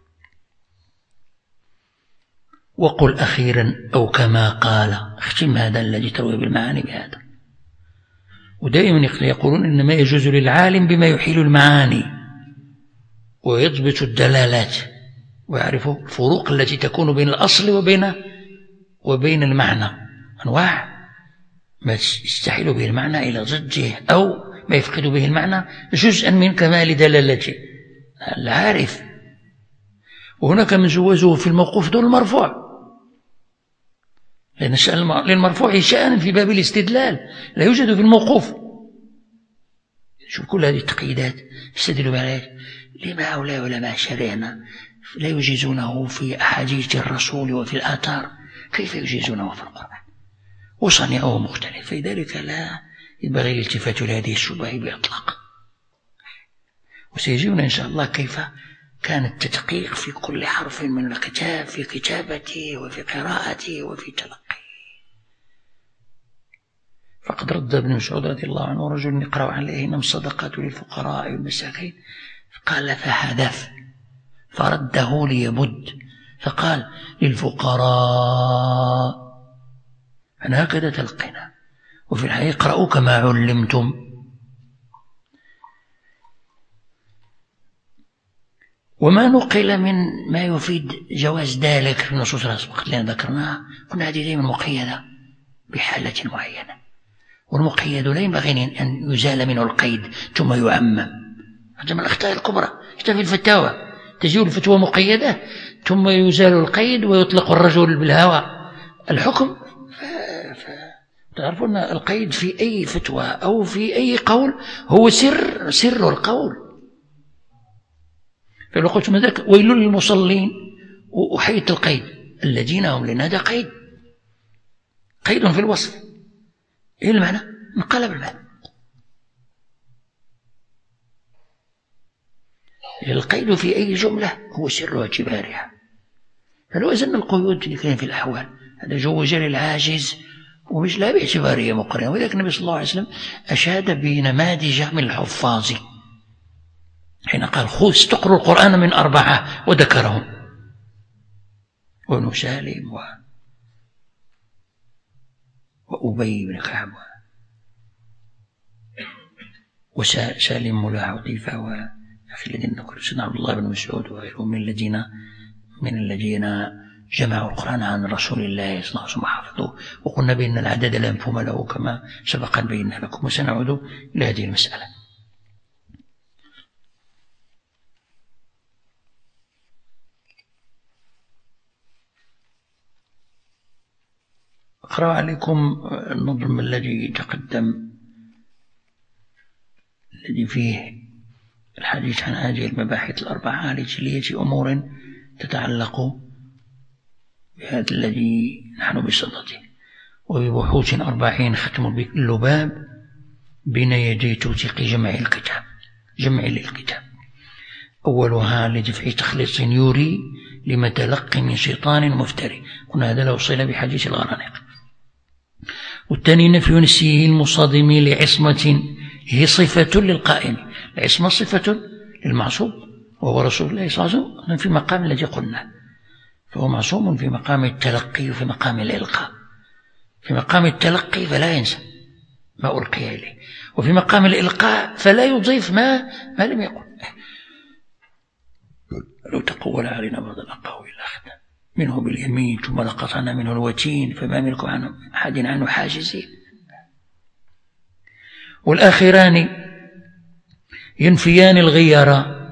A: وقل أخيرا أو كما قال، اختم هذا الذي تروي بالمعاني بهذا. ودائما يقولون إنما يجوز للعالم بما يحيل المعاني ويضبط الدلالات ويعرف الفروق التي تكون بين الأصل وبين المعنى، أنواع ما يستحيل به المعنى إلى ضده أو ما يفقد به المعنى جزءا من كمال دلالته العارف. وهناك من جوزه في الموقوف دون المرفوع، لأن للمرفوع شأن في باب الاستدلال لا يوجد في الموقوف. شوف كل هذه التقييدات استدلوا عليها. لما هؤلاء علماء شرعنا لا يجيزونه في أحاديث الرسول وفي الآثار، كيف يجيزونه في القرآن؟ وصنيعه مختلف، فلذلك لا ينبغي الالتفات لهذه الشبهة بإطلاق. وسيجينا إن شاء الله كيف كان التدقيق في كل حرف من الكتاب في كتابته وفي قراءته وفي تلقيه. فقد رد ابن مسعود رضي الله عنه رجل يقرأ عليهن الصدقات للفقراء والمساكين، قال فحذف فرده ليبد فقال للفقراء. أنا هكذا تلقينا، وفي الحقيقة اقرأوا كما علمتم. وما نقل من ما يفيد جواز ذلك في النصوص الأسبقة اللي ذكرناها كنا هذه دائما مقيدة بحالة معينة، والمقيد لا ينبغي أن يزال منه القيد ثم يعمم. هذا من الأخطاء الكبرى حتى في الفتاوى، تجي الفتوى مقيدة ثم يزال القيد ويطلق الرجل بالهوى الحكم. تعرفون القيد في أي فتوى أو في أي قول هو سر القول. فلو قلت ذلك ويل للمصلين وحيث القيد الذين هم لنا، هذا قيد في الوصف. إيه المعنى؟ انقلب المعنى. القيد في أي جملة هو سر اعتبارها. فلو أزلنا القيود اللي كان في الأحوال هذا جوز للعاجز ومش لا باعتبارية مقرنة. ولذلك النبي صلى الله عليه وسلم أشاد بنماذج من الحفاظ حين قال خذ تقرأ القرآن من 4 وذكرهم، وابن سالم وأبي بن كعب وسالم مولى عطيفة وأخي الذين ذكروا سيدنا عبد الله بن مسعود وغيرهم من الذين جمعوا القرآن عن رسول الله صلى الله عليه وسلم وحفظوه. وقلنا بأن العدد لا مفهوم له كما سبق أن بينا لكم، وسنعود إلى هذه المسألة. أقرأ عليكم النظم الذي تقدم الذي فيه الحديث عن هذه المباحث الأربعة لتلية أمور تتعلق بهذا الذي نحن بصدده. وببحوث 40 ختم اللباب بين يدي توثيق جمع للكتاب. أولها لدفع تخليص يوري لمتلقي من شيطان مفتري، قلنا هذا لو صل بحديث الغرانيق. والثاني نفي نسيه المصادم لعصمة هي صفة للقائم. العصمة صفة للمعصوم وهو رسول الله صلى الله عليه وسلم في مقام الذي قلنا. فهو معصوم في مقام التلقي وفي مقام الإلقاء. في مقام التلقي فلا ينسى ما ألقي إليه، وفي مقام الإلقاء فلا يضيف ما لم يقل. لو تقول علينا بعض الأقاويل أخذنا منه باليمين ثم لقطعنا منه الوتين فما منكم أحد عنه حاجزين. والآخران ينفيان الغيار،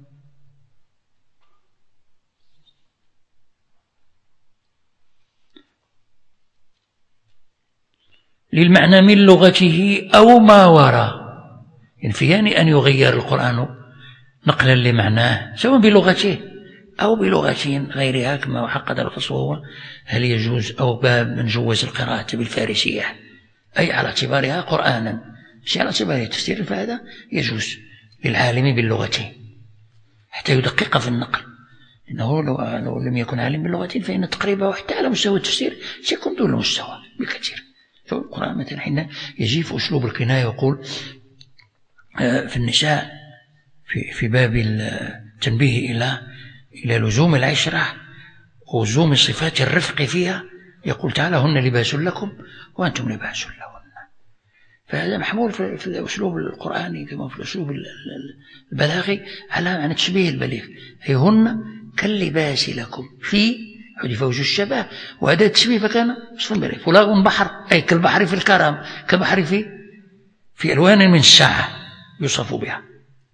A: للمعنى من لغته أو ما وراء، ينفيان أن يغير القرآن نقلا لمعناه سواء بلغته أو بلغة غيرها، كما حقد الفصل هو هل يجوز أو باب من جوز القراءة بالفارسية أي على اعتبارها قرآنا، مش على اعتبارها تفسير، فهذا يجوز للعالم باللغة حتى يدقق في النقل، إنه لو لم يكن عالم باللغة فإن تقريبه حتى على مستوى التفسير سيكون دون مستوى بكثير. فالقرآن مثلا حين يجي في أسلوب الكناية يقول في النساء في باب التنبيه إلى لزوم العشرة ولزوم صفات الرفق فيها، يقول تعالى هن لباس لكم وأنتم لباس لهن. فهذا محمول في الأسلوب القرآني كما في الأسلوب البلاغي على معنى تشبيه البليغ، أي هن كاللباس لكم في حذف وجه الشبه، وهذا التشبيه فكان وصف بليغ. فلاغ بحر أي كالبحر في الكرم، كبحر في ألوان من الساعة يوصف بها.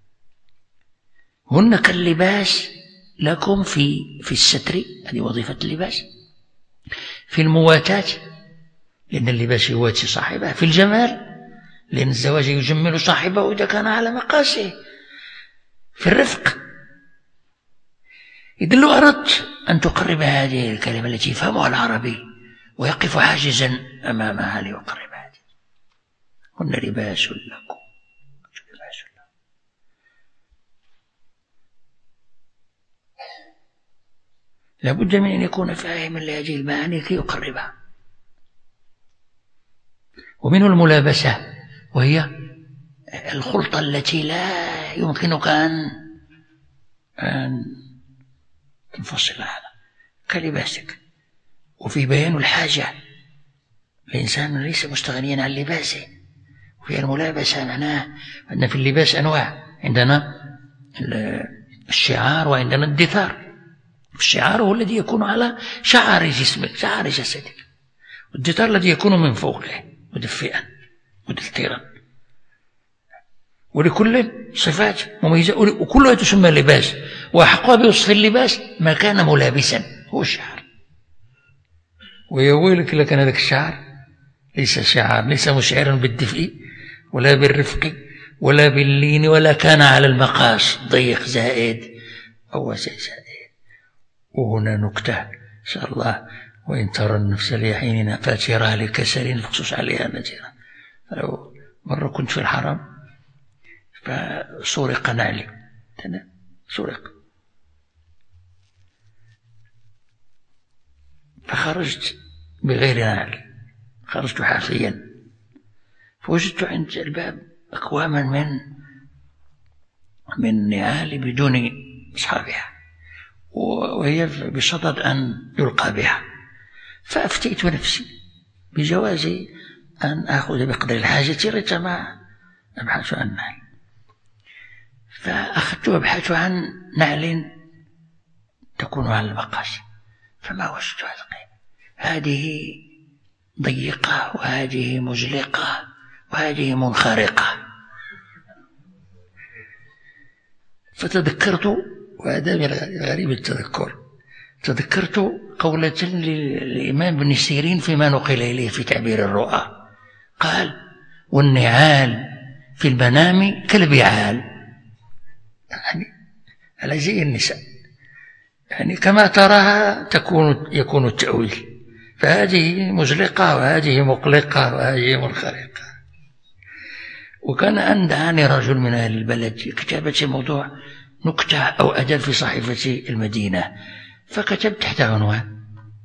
A: هن كاللباس لكم في الستر، هذه وظيفة اللباس، في المواتاة لأن اللباس يواتي صاحبه، في الجمال لأن الزواج يجمل صاحبه إذا كان على مقاسه، في الرفق. إذن لو أردت أن تقرب هذه الكلمة التي يفهمها العربي ويقف حاجزا أمامها ليقرب هذه، هن لباس لكم لابد من أن يكون فاهما لهذه المعاني كي يقربها. ومنه الملابسة، وهي الخلطة التي لا يمكنك أن تنفصل عنها كلباسك. وفي بيان الحاجة، الإنسان ليس مستغنيا عن لباسه. وفي الملابسة معناه أن في اللباس أنواع، عندنا الشعار وعندنا الدثار. الشعار هو الذي يكون على شعر جسمك، شعر جسدك، والدثار الذي يكون من فوقه مدفئا مدثرا، ولكل صفات مميزة وكلها تسمى لباس. وأحقها بوصف اللباس ما كان ملابسا هو الشعر. ويا ويلك إذا كان هذاك الشعر ليس شعر، ليس مشعرا بالدفء ولا بالرفق ولا باللين، ولا كان على المقاس ضيق زائد أو واسع زائد. وهنا نكتة إن شاء الله، وإن ترى النفس لحين فاترة لكسل فاقصص عليها نجرة. مرة كنت في الحرم فسرق نعلي، سرق، فخرجت بغير نعل، خرجت حافيا، فوجدت عند الباب أكواما من نعال بدون أصحابها، وهي بصدد أن يلقى بها. فأفتيت نفسي بجواز أن أخذ بقدر الحاجة ريتما أبحث عن نعل. فأخذت أبحث عن نعل تكون على المقاس، فما وجدت هذه ضيقة وهذه مزلقة وهذه منخرقة. فتذكرت، وهذا من غريب التذكر، تذكرت قولة للإمام ابن سيرين فيما نقل إليه في تعبير الرؤى، قال والنعال في المنام كالبعال، يعني على زي النساء، يعني كما تراها يكون التأويل. فهذه مزلقة وهذه مقلقة وهذه منخرقة. وكان أندعني رجل من أهل البلد كتابة موضوع نكتة أو أدب في صحيفة المدينة، فكتبت تحت عنوان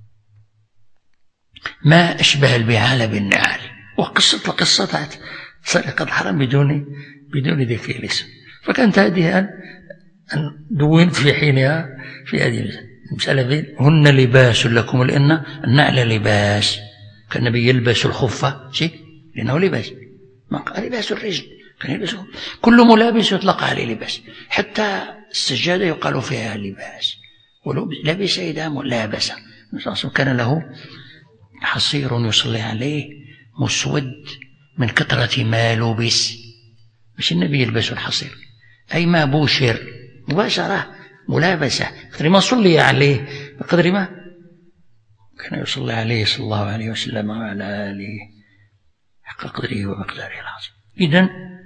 A: ما أشبه البعال بالنعال، وقصة سرقة الحرم بدون ذكر الاسم. فكانت هذه أن دونت في حينها في هذه المسألة هن لباس لكم، لأن النعل لباس، كان النبي يلبس الخفة لأنه لباس، لباس الرجل كان يلبسه، كل ملابس يطلق عليه لباس، حتى السجادة يقال فيها لباس، ولبس إذا لابس. كان له حصير يصلي عليه مسود من كثرة ما لبس، مش النبي يلبس الحصير، أي ما بوشر مباشرة ملابسة، قدر ما صلي عليه بقدر ما كان يصلي عليه صلى الله عليه وسلم وعلى آله حق قدره ومقداره العظيم. إذن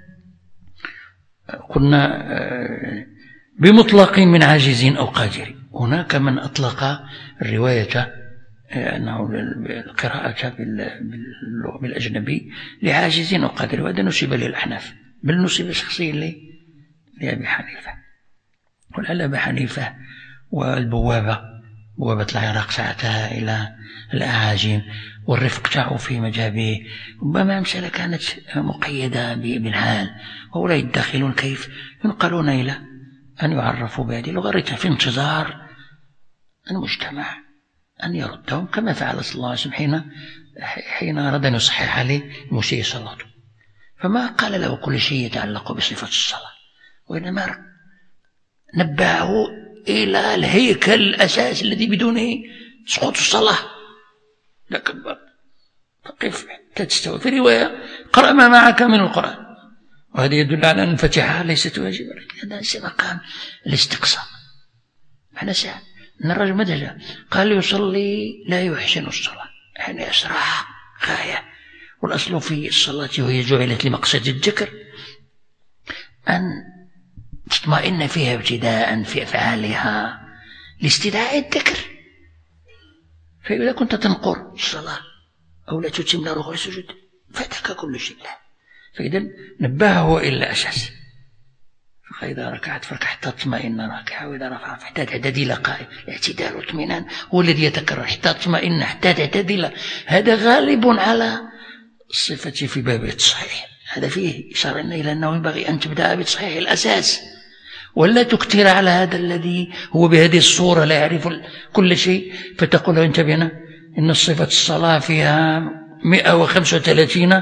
A: كنا بمطلق من عاجز أو قادر. هناك من أطلق الرواية أنه القراءة بالأجنبي لعاجز أو قادر، وهذا نسب للأحناف، بل نسب شخصيا لأبي حنيفة. ولعل أبي حنيفة والبوابة، بوابة العراق ساعتها إلى الأعاجم، والرفق جاءوا في مجابه، ربما مسألة كانت مقيدة بالحال، وهؤلاء الداخلون كيف ينقلون إلى أن يعرفوا بهذه اللغة في انتظار المجتمع أن يردهم، كما فعل صلى الله عليه وسلم حين أراد أن يصحح عليه مسيء صلاته، فما قال له كل شيء يتعلق بصفة الصلاة، وإنما نبهه إلى الهيكل الأساس الذي بدونه تسقط الصلاة. لكن فقف حتى تستوى. في رواية قرأ ما معك من القرآن، وهذا يدل على أن الفاتحة ليست واجبة، هذا مقام الاستقصاء. معنى ساعة أن الرجل مدهجة قال يصلي لا يحسن الصلاة، يعني أسرع غاية، والأصل في الصلاة وهي جعلت لمقصد الذكر أن تطمئن فيها ابتداء في أفعالها لاستدعاء الذكر. فإذا كنت تنقر الصلاة أو لا تتم لا ركوع سجود فاتك كل شيء. فإذا نبهه إلى الأساس، فإذا ركعت فركع حتى تطمئن راكعة، وإذا رفع حتى تعتدل قائم. الاعتدال والاطمئنان هو الذي يتكرر، حتى تطمئن حتى تعتدل، هذا غالب على الصفة في باب التصحيح. هذا فيه إشارة إلى أنه ينبغي أن تبدأ بتصحيح الأساس، ولا تكتر على هذا الذي هو بهذه الصورة لا يعرف كل شيء، فتقول انتبهنا إن الصفة الصلاة فيها 135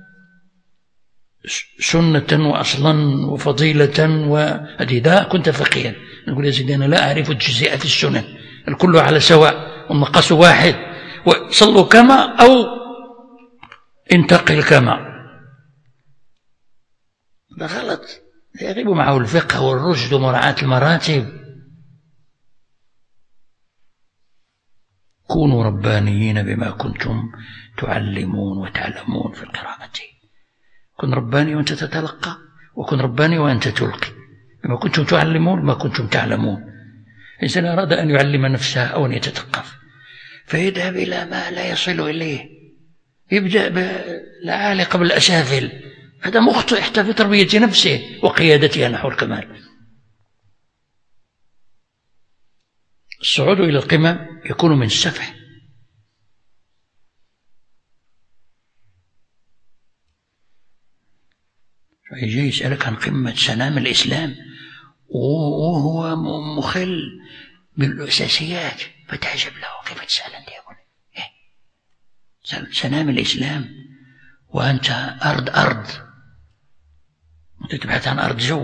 A: سنة وأصلا وفضيلة، وهذه كنت فقيا نقول يا سيدي أنا لا أعرف الجزئيات في السنن، الكل على سواء والمقاس واحد، وصلوا كما أو انتقل كما. هذا غلط، يغيب معه الفقه والرشد ومراعاة المراتب. كونوا ربانيين بما كنتم تعلمون وتعلمون في القراءة. كن رباني وأنت تتلقى، وكن رباني وأنت تلقي، بما كنتم تعلمون ما كنتم تعلمون. الإنسان أراد أن يعلم نفسه أو أن يتثقف فيذهب إلى ما لا يصل إليه، يبدأ بالأعالي قبل الأسافل، هذا مخطئ حتى في تربية نفسه وقيادتها نحو الكمال. الصعود إلى القمم يكون من السفح، فيجي يسألك عن قمة سنام الإسلام وهو مخل بالأساسيات، فتعجب له كيف تسأل أنت يا بني سنام الإسلام وأنت أرض أنت تبحث عن أرض جو.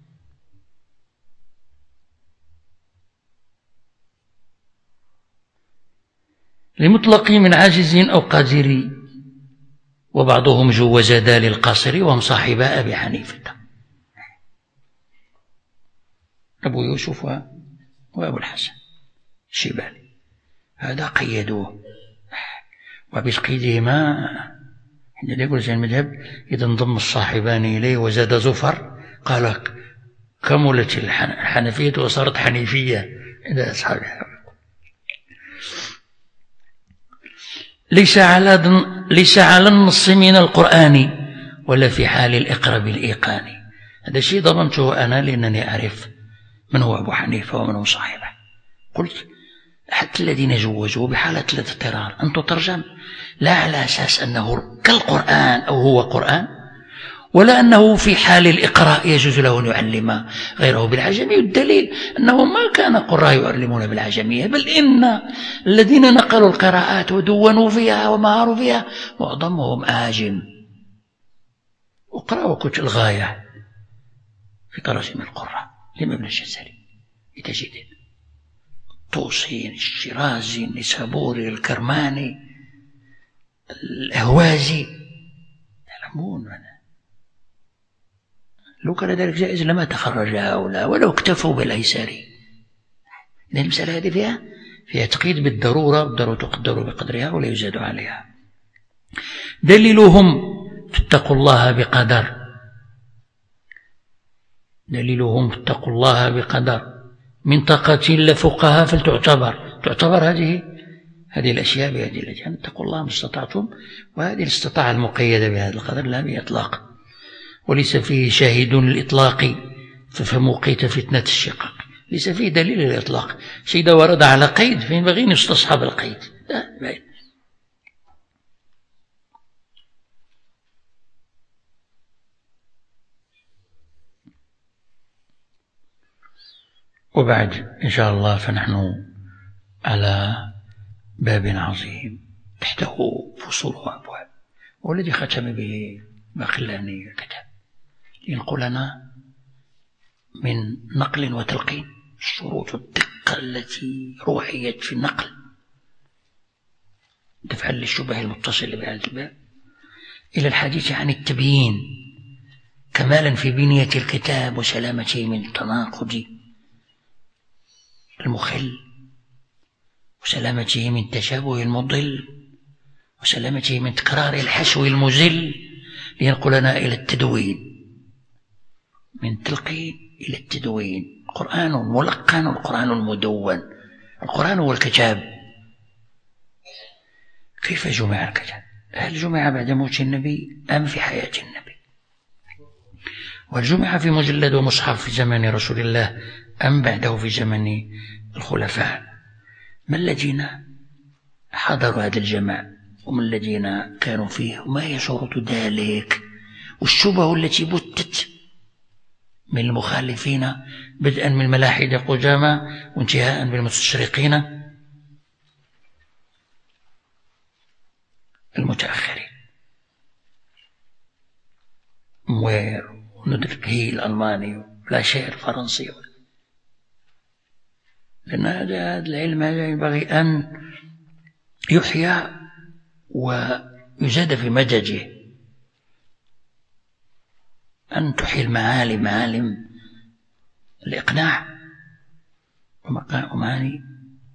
A: لمطلق من عاجز أو قادر، وبعضهم جوز ذا للقاصر، وهم صاحبا أبي حنيفة أبو يوسف وأبو الحسن الشيباني، هذا قيدوه، وبقيدهما حين يقول زي المذهب إذا انضم الصاحبان إليه وزاد زفر قال كملت الحنفية وصارت حنيفية عند أصحابها. ليس على النص من القرآن ولا في حال الإقرار بالإيقان. هذا شيء ضمنته أنا لأنني أعرف من هو أبو حنيفة ومن هو صاحبه. قلت حتى الذين جوزوا بحالة الاضطرار أن تترجم لا على أساس أنه كالقرآن أو هو قرآن، ولا أنه في حال الإقراء يجوز له أن يعلم غيره بالعجمية. الدليل أنه ما كان قراء يعلمون بالعجمية، بل إن الذين نقلوا القراءات ودونوا فيها ومهاروا فيها معظمهم أعاجم، وقرأوا كتب الغاية في تراجم القراء لابن الجزري لتجد الطوسي، الشيرازي، النسابوري، الكرماني، الأهوازي، يعلمون. لو كان ذلك جائز لما تخرج هؤلاء ولو اكتفوا بالأيساري. إذن المسألة هذه فيها تقييد بالضرورة، والضرورة تقدر بقدرها ولا يزاد عليها. دليلهم اتقوا الله بقدر، دليلهم اتقوا الله بقدر من طاقة لفقها تعتبر هذه الأشياء بهذه الأجيال. اتقوا الله ما استطعتم، وهذه الاستطاعة المقيدة بهذا القدر لا بإطلاق، وليس فيه شاهد للإطلاق ففهموا قيت فتنة الشقاق، ليس فيه دليل للإطلاق. سيدة ورد على قيد فينبغي أن يستصحب القيد. وبعد إن شاء الله فنحن على باب عظيم تحته فصول وأبواب، والذي ختم به بخلاني الكتاب لينقلنا من نقل وتلقين شروط الدقة التي روحيت في النقل دفعا للشبه المتصل بهذا الباب، إلى الحديث عن التبيين كمالا في بنية الكتاب وسلامته من التناقض المخل، وسلامته من تشابه المضل، وسلامته من تكرار الحشو المزل، لينقلنا إلى التدوين، من تلقين إلى التدوين. قرآن ملقن، القرآن المدون، القرآن هو الكتاب. كيف جمع الكتاب؟ هل جمع بعد موت النبي أم في حياة النبي؟ والجمع في مجلد ومصحف في زمن رسول الله أم بعده في زمن الخلفاء؟ ما الذين حضروا هذا الجمع وما الذين كانوا فيه، وما هي شروط ذلك، والشبه التي بتت من المخالفين بدءا من ملاحدة قدامى وانتهاء بالمستشرقين المتأخرين. موير وندرك هي الألماني لا شيء الفرنسي، لأن هذا العلم هذا ينبغي أن يحيى ويزاد في مدده، أن تحيي المعالم، معالم الإقناع ومعاني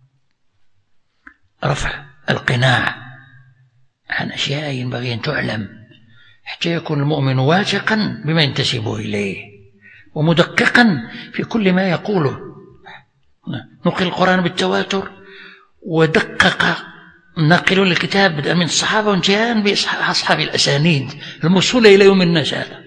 A: رفع القناع عن أشياء ينبغي أن تعلم، حتى يكون المؤمن واثقا بما ينتسب إليه ومدققا في كل ما يقوله. نقل القرآن بالتواتر، ودقق ناقلون الكتاب بدءا من الصحابة وانتهاء بأصحاب الأسانيد الموصولة إلى يوم الناس هذا.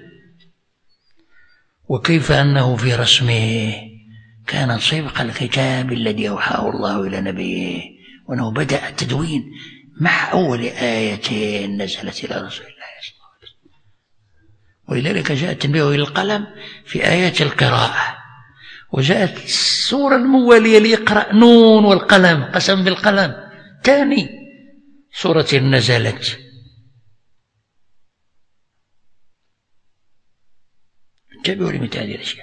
A: وكيف أنه في رسمه كان صبغ الكتاب الذي أوحاه الله إلى نبيه، وأنه بدأ التدوين مع أول آية نزلت إلى رسول الله صلى الله عليه وسلم. ولذلك جاء التنبيه إلى القلم في آيات القراءة، وجاءت السورة الموالية ليقرأ نون والقلم، قسم بالقلم، ثاني سورة نزلت. انتبهوا لمثل هذه الأشياء.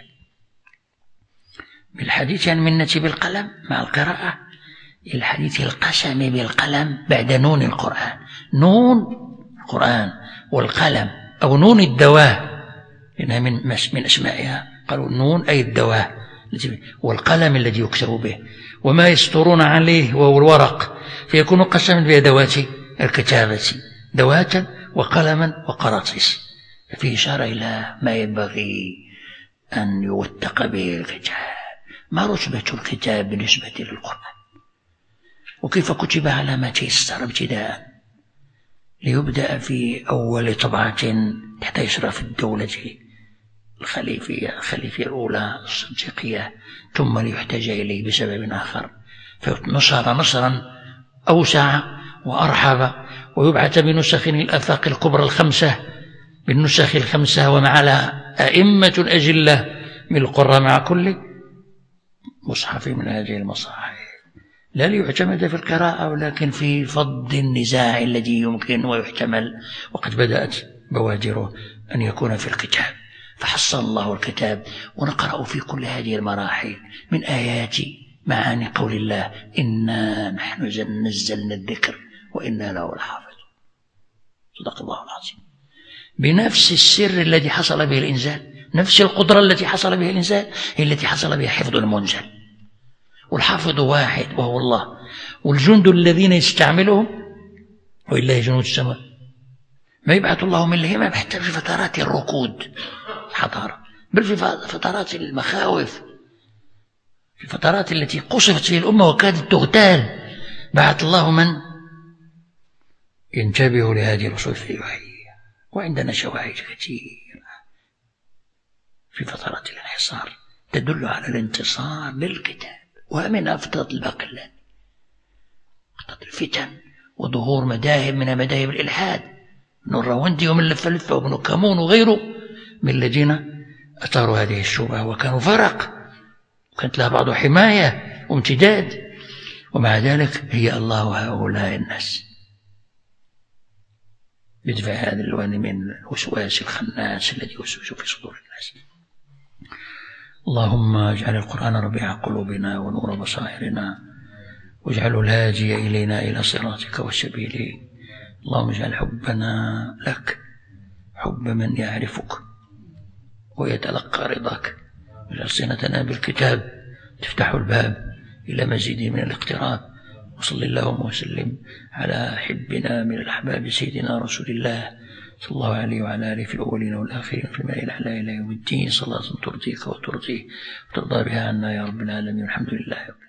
A: بالحديث عن منة بالقلم مع القراءة إلى الحديث القسم بالقلم بعد نون القرآن. نون القرآن والقلم أو نون الدواء، لأنها من أسمائها، قالوا النون أي الدواء، والقلم الذي يكتب به وما يسطرون عليه وهو الورق، فيكون قسما بأدوات الكتابة، دواتا وقلما وقراطيس. ففيه إشارة إلى ما ينبغي أن يوثق به الكتاب، ما رتبة الكتاب بالنسبة للقرآن، وكيف كتب على ما تيسر ابتداء، ليبدأ في أول طبعة تحت إشراف الدولة الخليفية الأولى الصديقية، ثم ليحتاج إليه بسبب آخر فنشر نشرا أوسع وأرحب، ويبعث بنسخ الآفاق الكبرى الخمسة بالنسخ الخمسة ومع أئمة أجلة من القراء مع كل مصحف من هذه المصاحف، لا ليعتمد في القراءة ولكن في فض النزاع الذي يمكن ويحتمل، وقد بدأت بوادره أن يكون في الكتاب، فحصل الله الكتاب ونقرأ في كل هذه المراحل من آيات معاني قول الله إنا نحن نزلنا الذكر وإنا له لحافظون. صدق الله العظيم. بنفس السر الذي حصل به الإنزال، نفس القدرة التي حصل به الإنزال هي التي حصل بها حفظ المنزل، والحافظ واحد وهو الله، والجند الذين يستعملهم ولله جنود السماء، ما يبعث الله من الهمم حتى في فترات الركود الحضارة، بل في فترات المخاوف، في الفترات التي قصفت فيه الأمة وكادت تغتال، بعث الله من ينتبه لهذه الأصول الوحية. وعندنا شواهد كثيرة في فترات الانحصار تدل على الانتصار للكتاب، ومن أفضل الباقلات الفتن وظهور مذاهب من مذاهب الإلحاد، ابن الراوندي ومن لفلفة وابن كامون وغيره من الذين أثاروا هذه الشبهة وكانوا فرق، وكانت لها بعض حماية وامتداد، ومع ذلك هي الله هؤلاء الناس بدفع هذا الألوان من الوسواس الخناس الذي يوسوس في صدور الناس. اللهم اجعل القرآن ربيع قلوبنا ونور بصائرنا، واجعله الهادي إلينا إلى صراطك والسبيل. اللهم اجعل حبنا لك حب من يعرفك ويتلقى رضاك، واجعل صلتنا بالكتاب تفتح الباب إلى مزيد من الاقتراب. وصل اللهم وسلم على حبنا من الأحباب سيدنا رسول الله صلى الله عليه وعلى آله في الأولين والآخرين في الماء الأعلى إلى يوم الدين، صلاة ترضيك وترضيه وترضى بها عنا يا رب العالمين. الحمد لله.